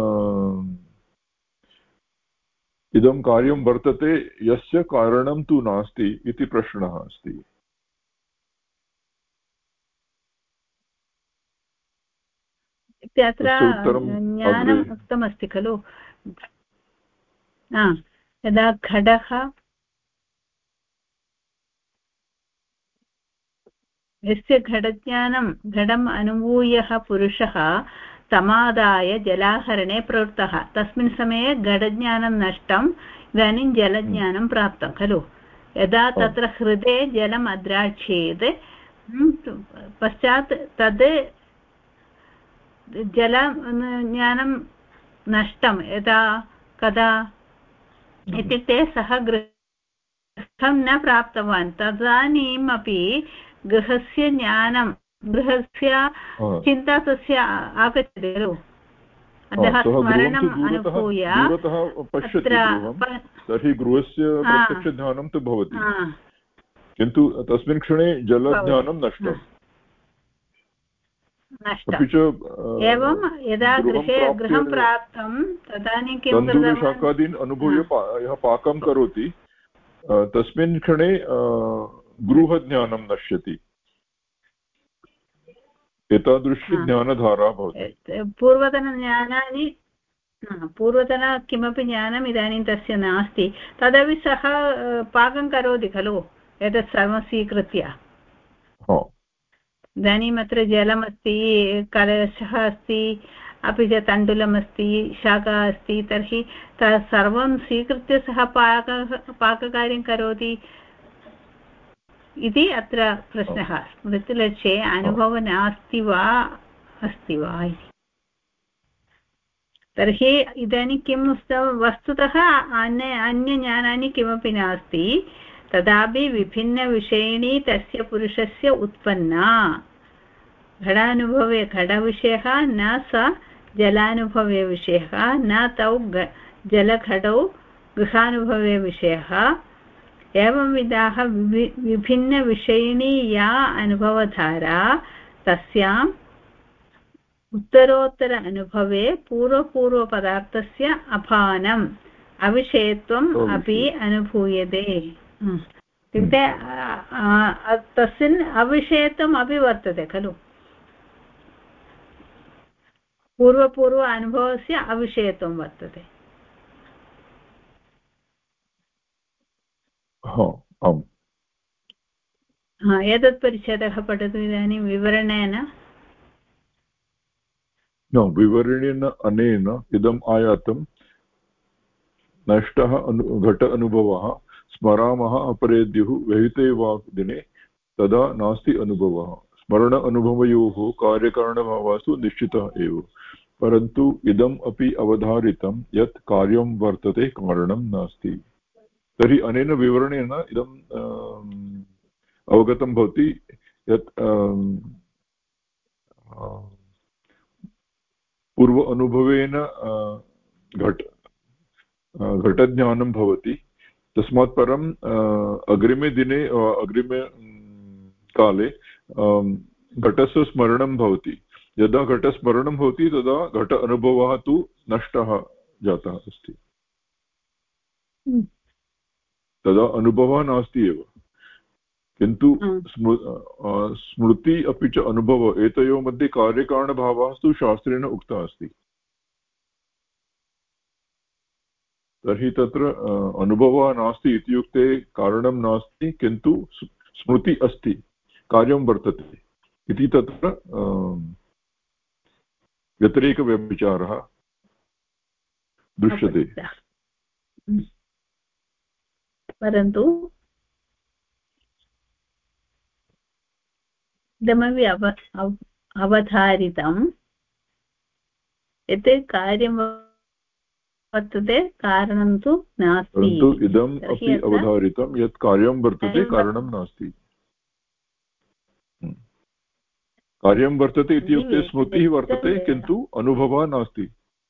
इदं कार्यं वर्तते यस्य कारणं तु नास्ति इति प्रश्नः अस्ति। अत्र ज्ञानम् उक्तमस्ति खलु, यदा घटः यस्य घटम् अनुभूयः पुरुषः समादाय जलाहरणे प्रवृत्तः, तस्मिन् समये घटज्ञानं नष्टम्, इदानीं जलज्ञानं प्राप्तं खलु। यदा तत्र हृदे जलम् अद्राक्षेत् पश्चात् तद् जलज्ञानं नष्टं यदा कदा इत्युक्ते सः गृहं न प्राप्तवान्, तदानीमपि गृहस्य ज्ञानं गृहस्य चिन्ता तस्य आगच्छति खलु। अतः स्मरणम् अनुभूय तर्हि गृहस्य प्रत्यक्षज्ञानं तु भवति, किन्तु तस्मिन् क्षणे जलज्ञानं नष्टम्। एवं यदा गृहं प्राप्तं तदानीं किं तण्डुलशाकादीन् अनुभूय यः पाकं करोति तस्मिन् क्षणे गृहज्ञानं नश्यति। एतादृशी ज्ञानधारा भवति। पूर्वतन किमपि ज्ञानम् इदानीं तस्य नास्ति, तदपि सः पाकं करोति खलु एतत् सर्वं स्वीकृत्य। इदानीम् अत्र जलमस्ति, कलशः अस्ति, अपि च तण्डुलमस्ति, शाका अस्ति, तर्हि सर्वं स्वीकृत्य सः पाककार्यं करोति इति अत्र प्रश्नः। स्मृतिलक्ष्ये अनुभवः नास्ति वा अस्ति वा इति। तर्हि इदानीं किम् उक्तं, वस्तुतः अन्यज्ञानानि किमपि नास्ति, तदापि विभिन्नविषयिणी तस्य पुरुषस्य उत्पन्ना। घटानुभवे घटविषयः न स जलानुभवे विषयः, न तौ जलघटौ गृहानुभवे विषयः। एवंविधाः विभिन्नविषयिणी या अनुभवधारा तस्याम् उत्तरोत्तर अनुभवे पूर्वपदार्थस्य अभानम् अविषयत्वम् अपि अनुभूयते। इत्युक्ते तस्मिन् अविषयत्वम् अपि वर्तते खलु, पूर्व अनुभवस्य अविषयत्वं वर्तते। एतत् परिच्छेदः पठतु इदानीं विवरणेन। विवरणेन अनेन इदम् आयातं नष्टः घट अनुभवः स्मरामः अपरेद्युः वहिते वा दिने तदा नास्ति अनुभवः। स्मरण अनुभवयोः कार्यकारणभावस्तु निश्चितः एव, परन्तु इदम् अपि अवधारितं यत् कार्यं वर्तते कारणं नास्ति। तर्हि अनेन विवरणेन इदम् अवगतं भवति यत् पूर्व अनुभवेन घटज्ञानं भवति, तस्मात् परम् अग्रिमे दिने अग्रिमे काले घटस्य स्मरणं भवति। यदा घटस्मरणं भवति तदा घट अनुभवः तु नष्टः जातः अस्ति, तदा अनुभवः नास्ति एव। किन्तु स्मृति अपि च अनुभवः एतयोः मध्ये कार्यकारणभावः तु शास्त्रेण उक्तः अस्ति। तर्हि तत्र अनुभवः नास्ति इत्युक्ते कारणं नास्ति किन्तु स्मृति अस्ति कार्यं वर्तते इति तत्र व्यतिरेकव्यभिचारः दृश्यते परन्तु इदमपि अवधारितं यत् कार्यं वर्तते कारणं तु नास्ति परन्तु इदम् अपि अवधारितं यत् कार्यं वर्तते कारणं नास्ति कार्यं वर्तते इत्युक्ते स्मृतिः वर्तते किन्तु अनुभवः नास्ति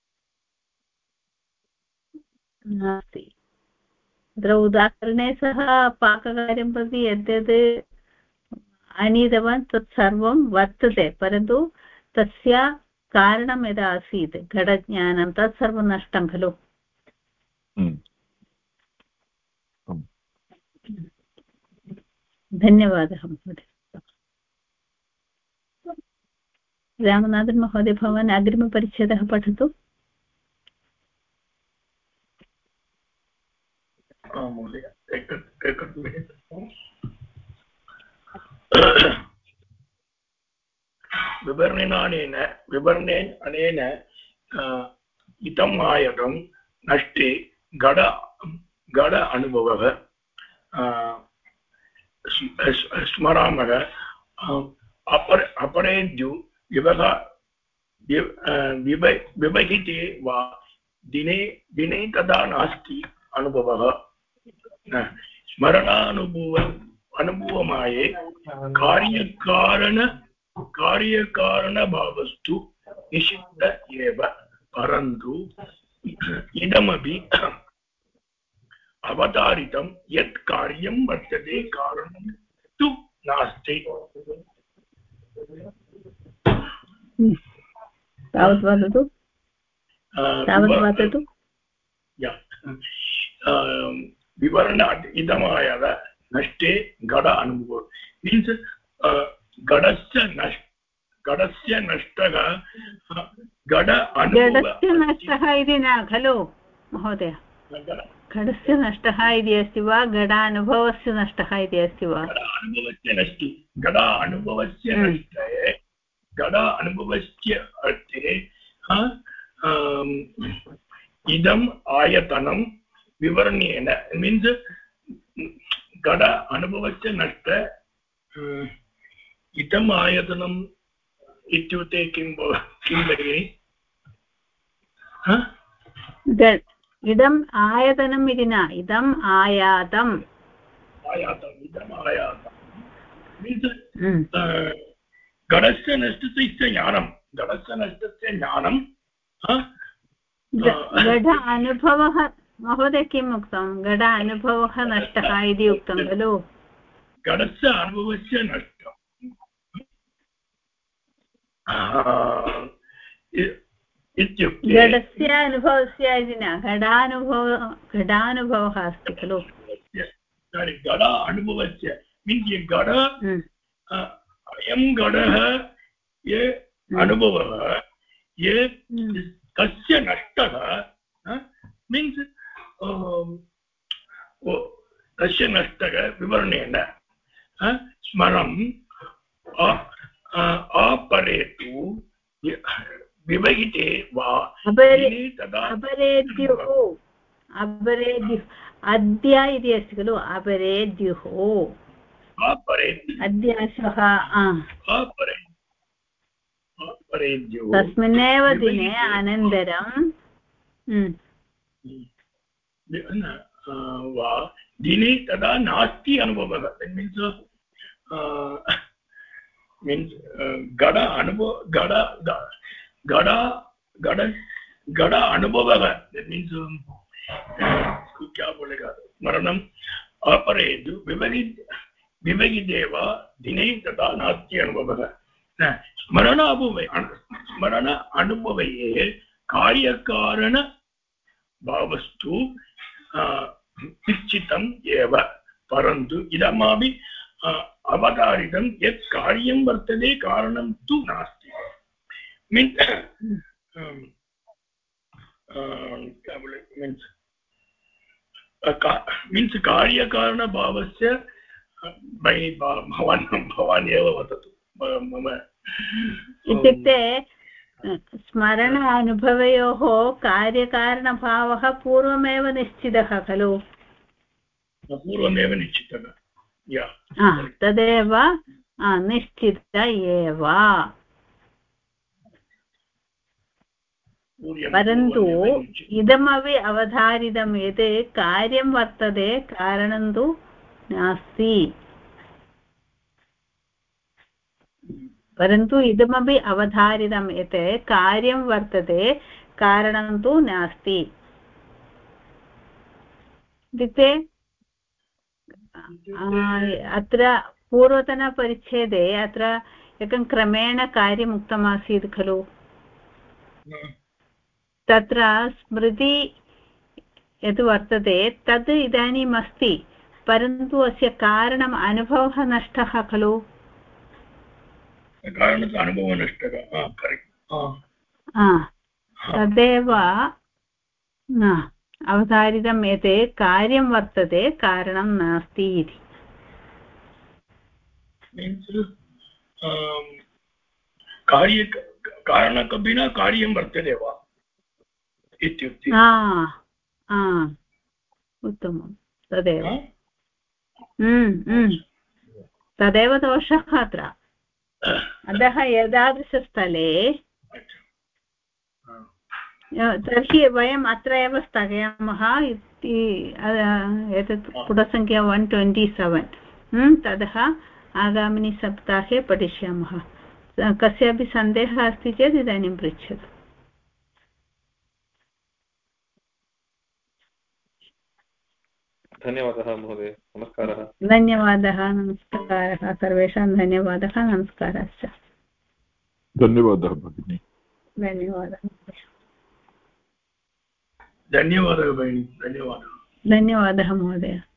अत्र उदाहरणे सः पाककार्यं प्रति यद्यद् आनीतवान् तत् सर्वं वर्तते परन्तु तस्य कारणं यदा आसीत् घटज्ञानं तत् सर्वं नष्टं खलु धन्यवादः महोदय रामनाथन् महोदय भवान् अग्रिमपरिच्छेदः पठतु विवरणेन अनेन इदम् आयतं नष्टे घट अनुभवः स्मरामः अपरेद्यु विवहिते वा दिने तदा नास्ति अनुभवः अनुभवमाये कार्यकारणभावस्तु निषिद्ध एव परन्तु इदमपि अवधारितं यत् कार्यं वर्तते कारणं तु नास्ति तावत् वदतु विवरणात् इदमायः नष्टे घट अनुभव मीन्स् घटस्य नष्टः घटस्य नष्टः इति न खलु महोदय घटस्य नष्टः इति अस्ति वा घटानुभवस्य नष्टः इति अस्ति वा घटानुभवस्य नष्टे घटानुभवस्य अर्थे इदम् आयतनं विवरणेन मीन्स् घट अनुभवस्य नष्ट इदम् आयतनम् इत्युक्ते किं भगिनि इदम् आयतनम् इति न इदम् आयातम् इदम् आयातं मीन्स् घटस्य नष्टस्य ज्ञानं घट अनुभवः महोदय किम् उक्तं घट अनुभवः नष्टः इति उक्तं खलु घटस्य अनुभवस्य नष्टम् इत्युक्ते घटस्य अनुभवस्य इति न घटानुभवः अस्ति खलु घट अनुभवस्य मीन्स् ये घट अयं घटः ये अनुभवः ये तस्य नष्टः मीन्स् तस्य नष्टः विवरणेन स्मरम् अपरेतु विवहिते वा अपरेद्युः अद्य इति अस्ति खलु अपरेद्युः अद्य श्वः तस्मिन्नेव दिने अनन्तरं वा दिने तदा नास्ति अनुभवः मीन्स् घट अनुभवः मीन्स् क्या बोलेगा स्मरणम् अपरेद्यु विवहिदेव दिने तथा नास्ति अनुभवः स्मरण अनुभवये कार्यकारण भावस्तु निश्चितम् एव परन्तु इदमपि अवधारितं यत् कार्यं वर्तते कारणं तु नास्ति मीन्स् मीन्स् कार्यकारणभावस्य भवान् एव वदतु मम इत्युक्ते स्मरण अनुभवयोः कार्यकारणभावः पूर्वमेव निश्चितः खलु पूर्वमेव निश्चितः तदेव निश्चित एव परन्तु इदमपि अवधारितं यत् कार्यं वर्तते कारणं तु नास्ति परन्तु इदमपि अवधारितं यत् कार्यं वर्तते कारणं तु नास्ति इत्युक्ते अत्र पूर्वतनपरिच्छेदे अत्र एकं क्रमेण कार्यम् उक्तमासीत् खलु तत्र स्मृति यत् वर्तते तद् इदानीम् अस्ति परन्तु अस्य कारणम् अनुभवः नष्टः खलु अनुभवः नष्टः तदेव अवधारितं यत् कार्यं वर्तते कारणं नास्ति इति कारणं विना कार्यं वर्तते वा इत्युक्ते उत्तमं तदेव तदेव दोषः अत्र अतः एतादृशस्थले तर्हि वयम् अत्र एव स्थगयामः इति एतत् पुटसङ्ख्या 127 ततः आगामिनि सप्ताहे पठिष्यामः कस्यापि सन्देहः अस्ति चेत् इदानीं पृच्छतु धन्यवादः महोदय नमस्कारः धन्यवादः नमस्कारः सर्वेषां धन्यवादः नमस्कारश्च धन्यवादः भगिनी धन्यवादः धन्यवादः भगिनी धन्यवादः धन्यवादः महोदय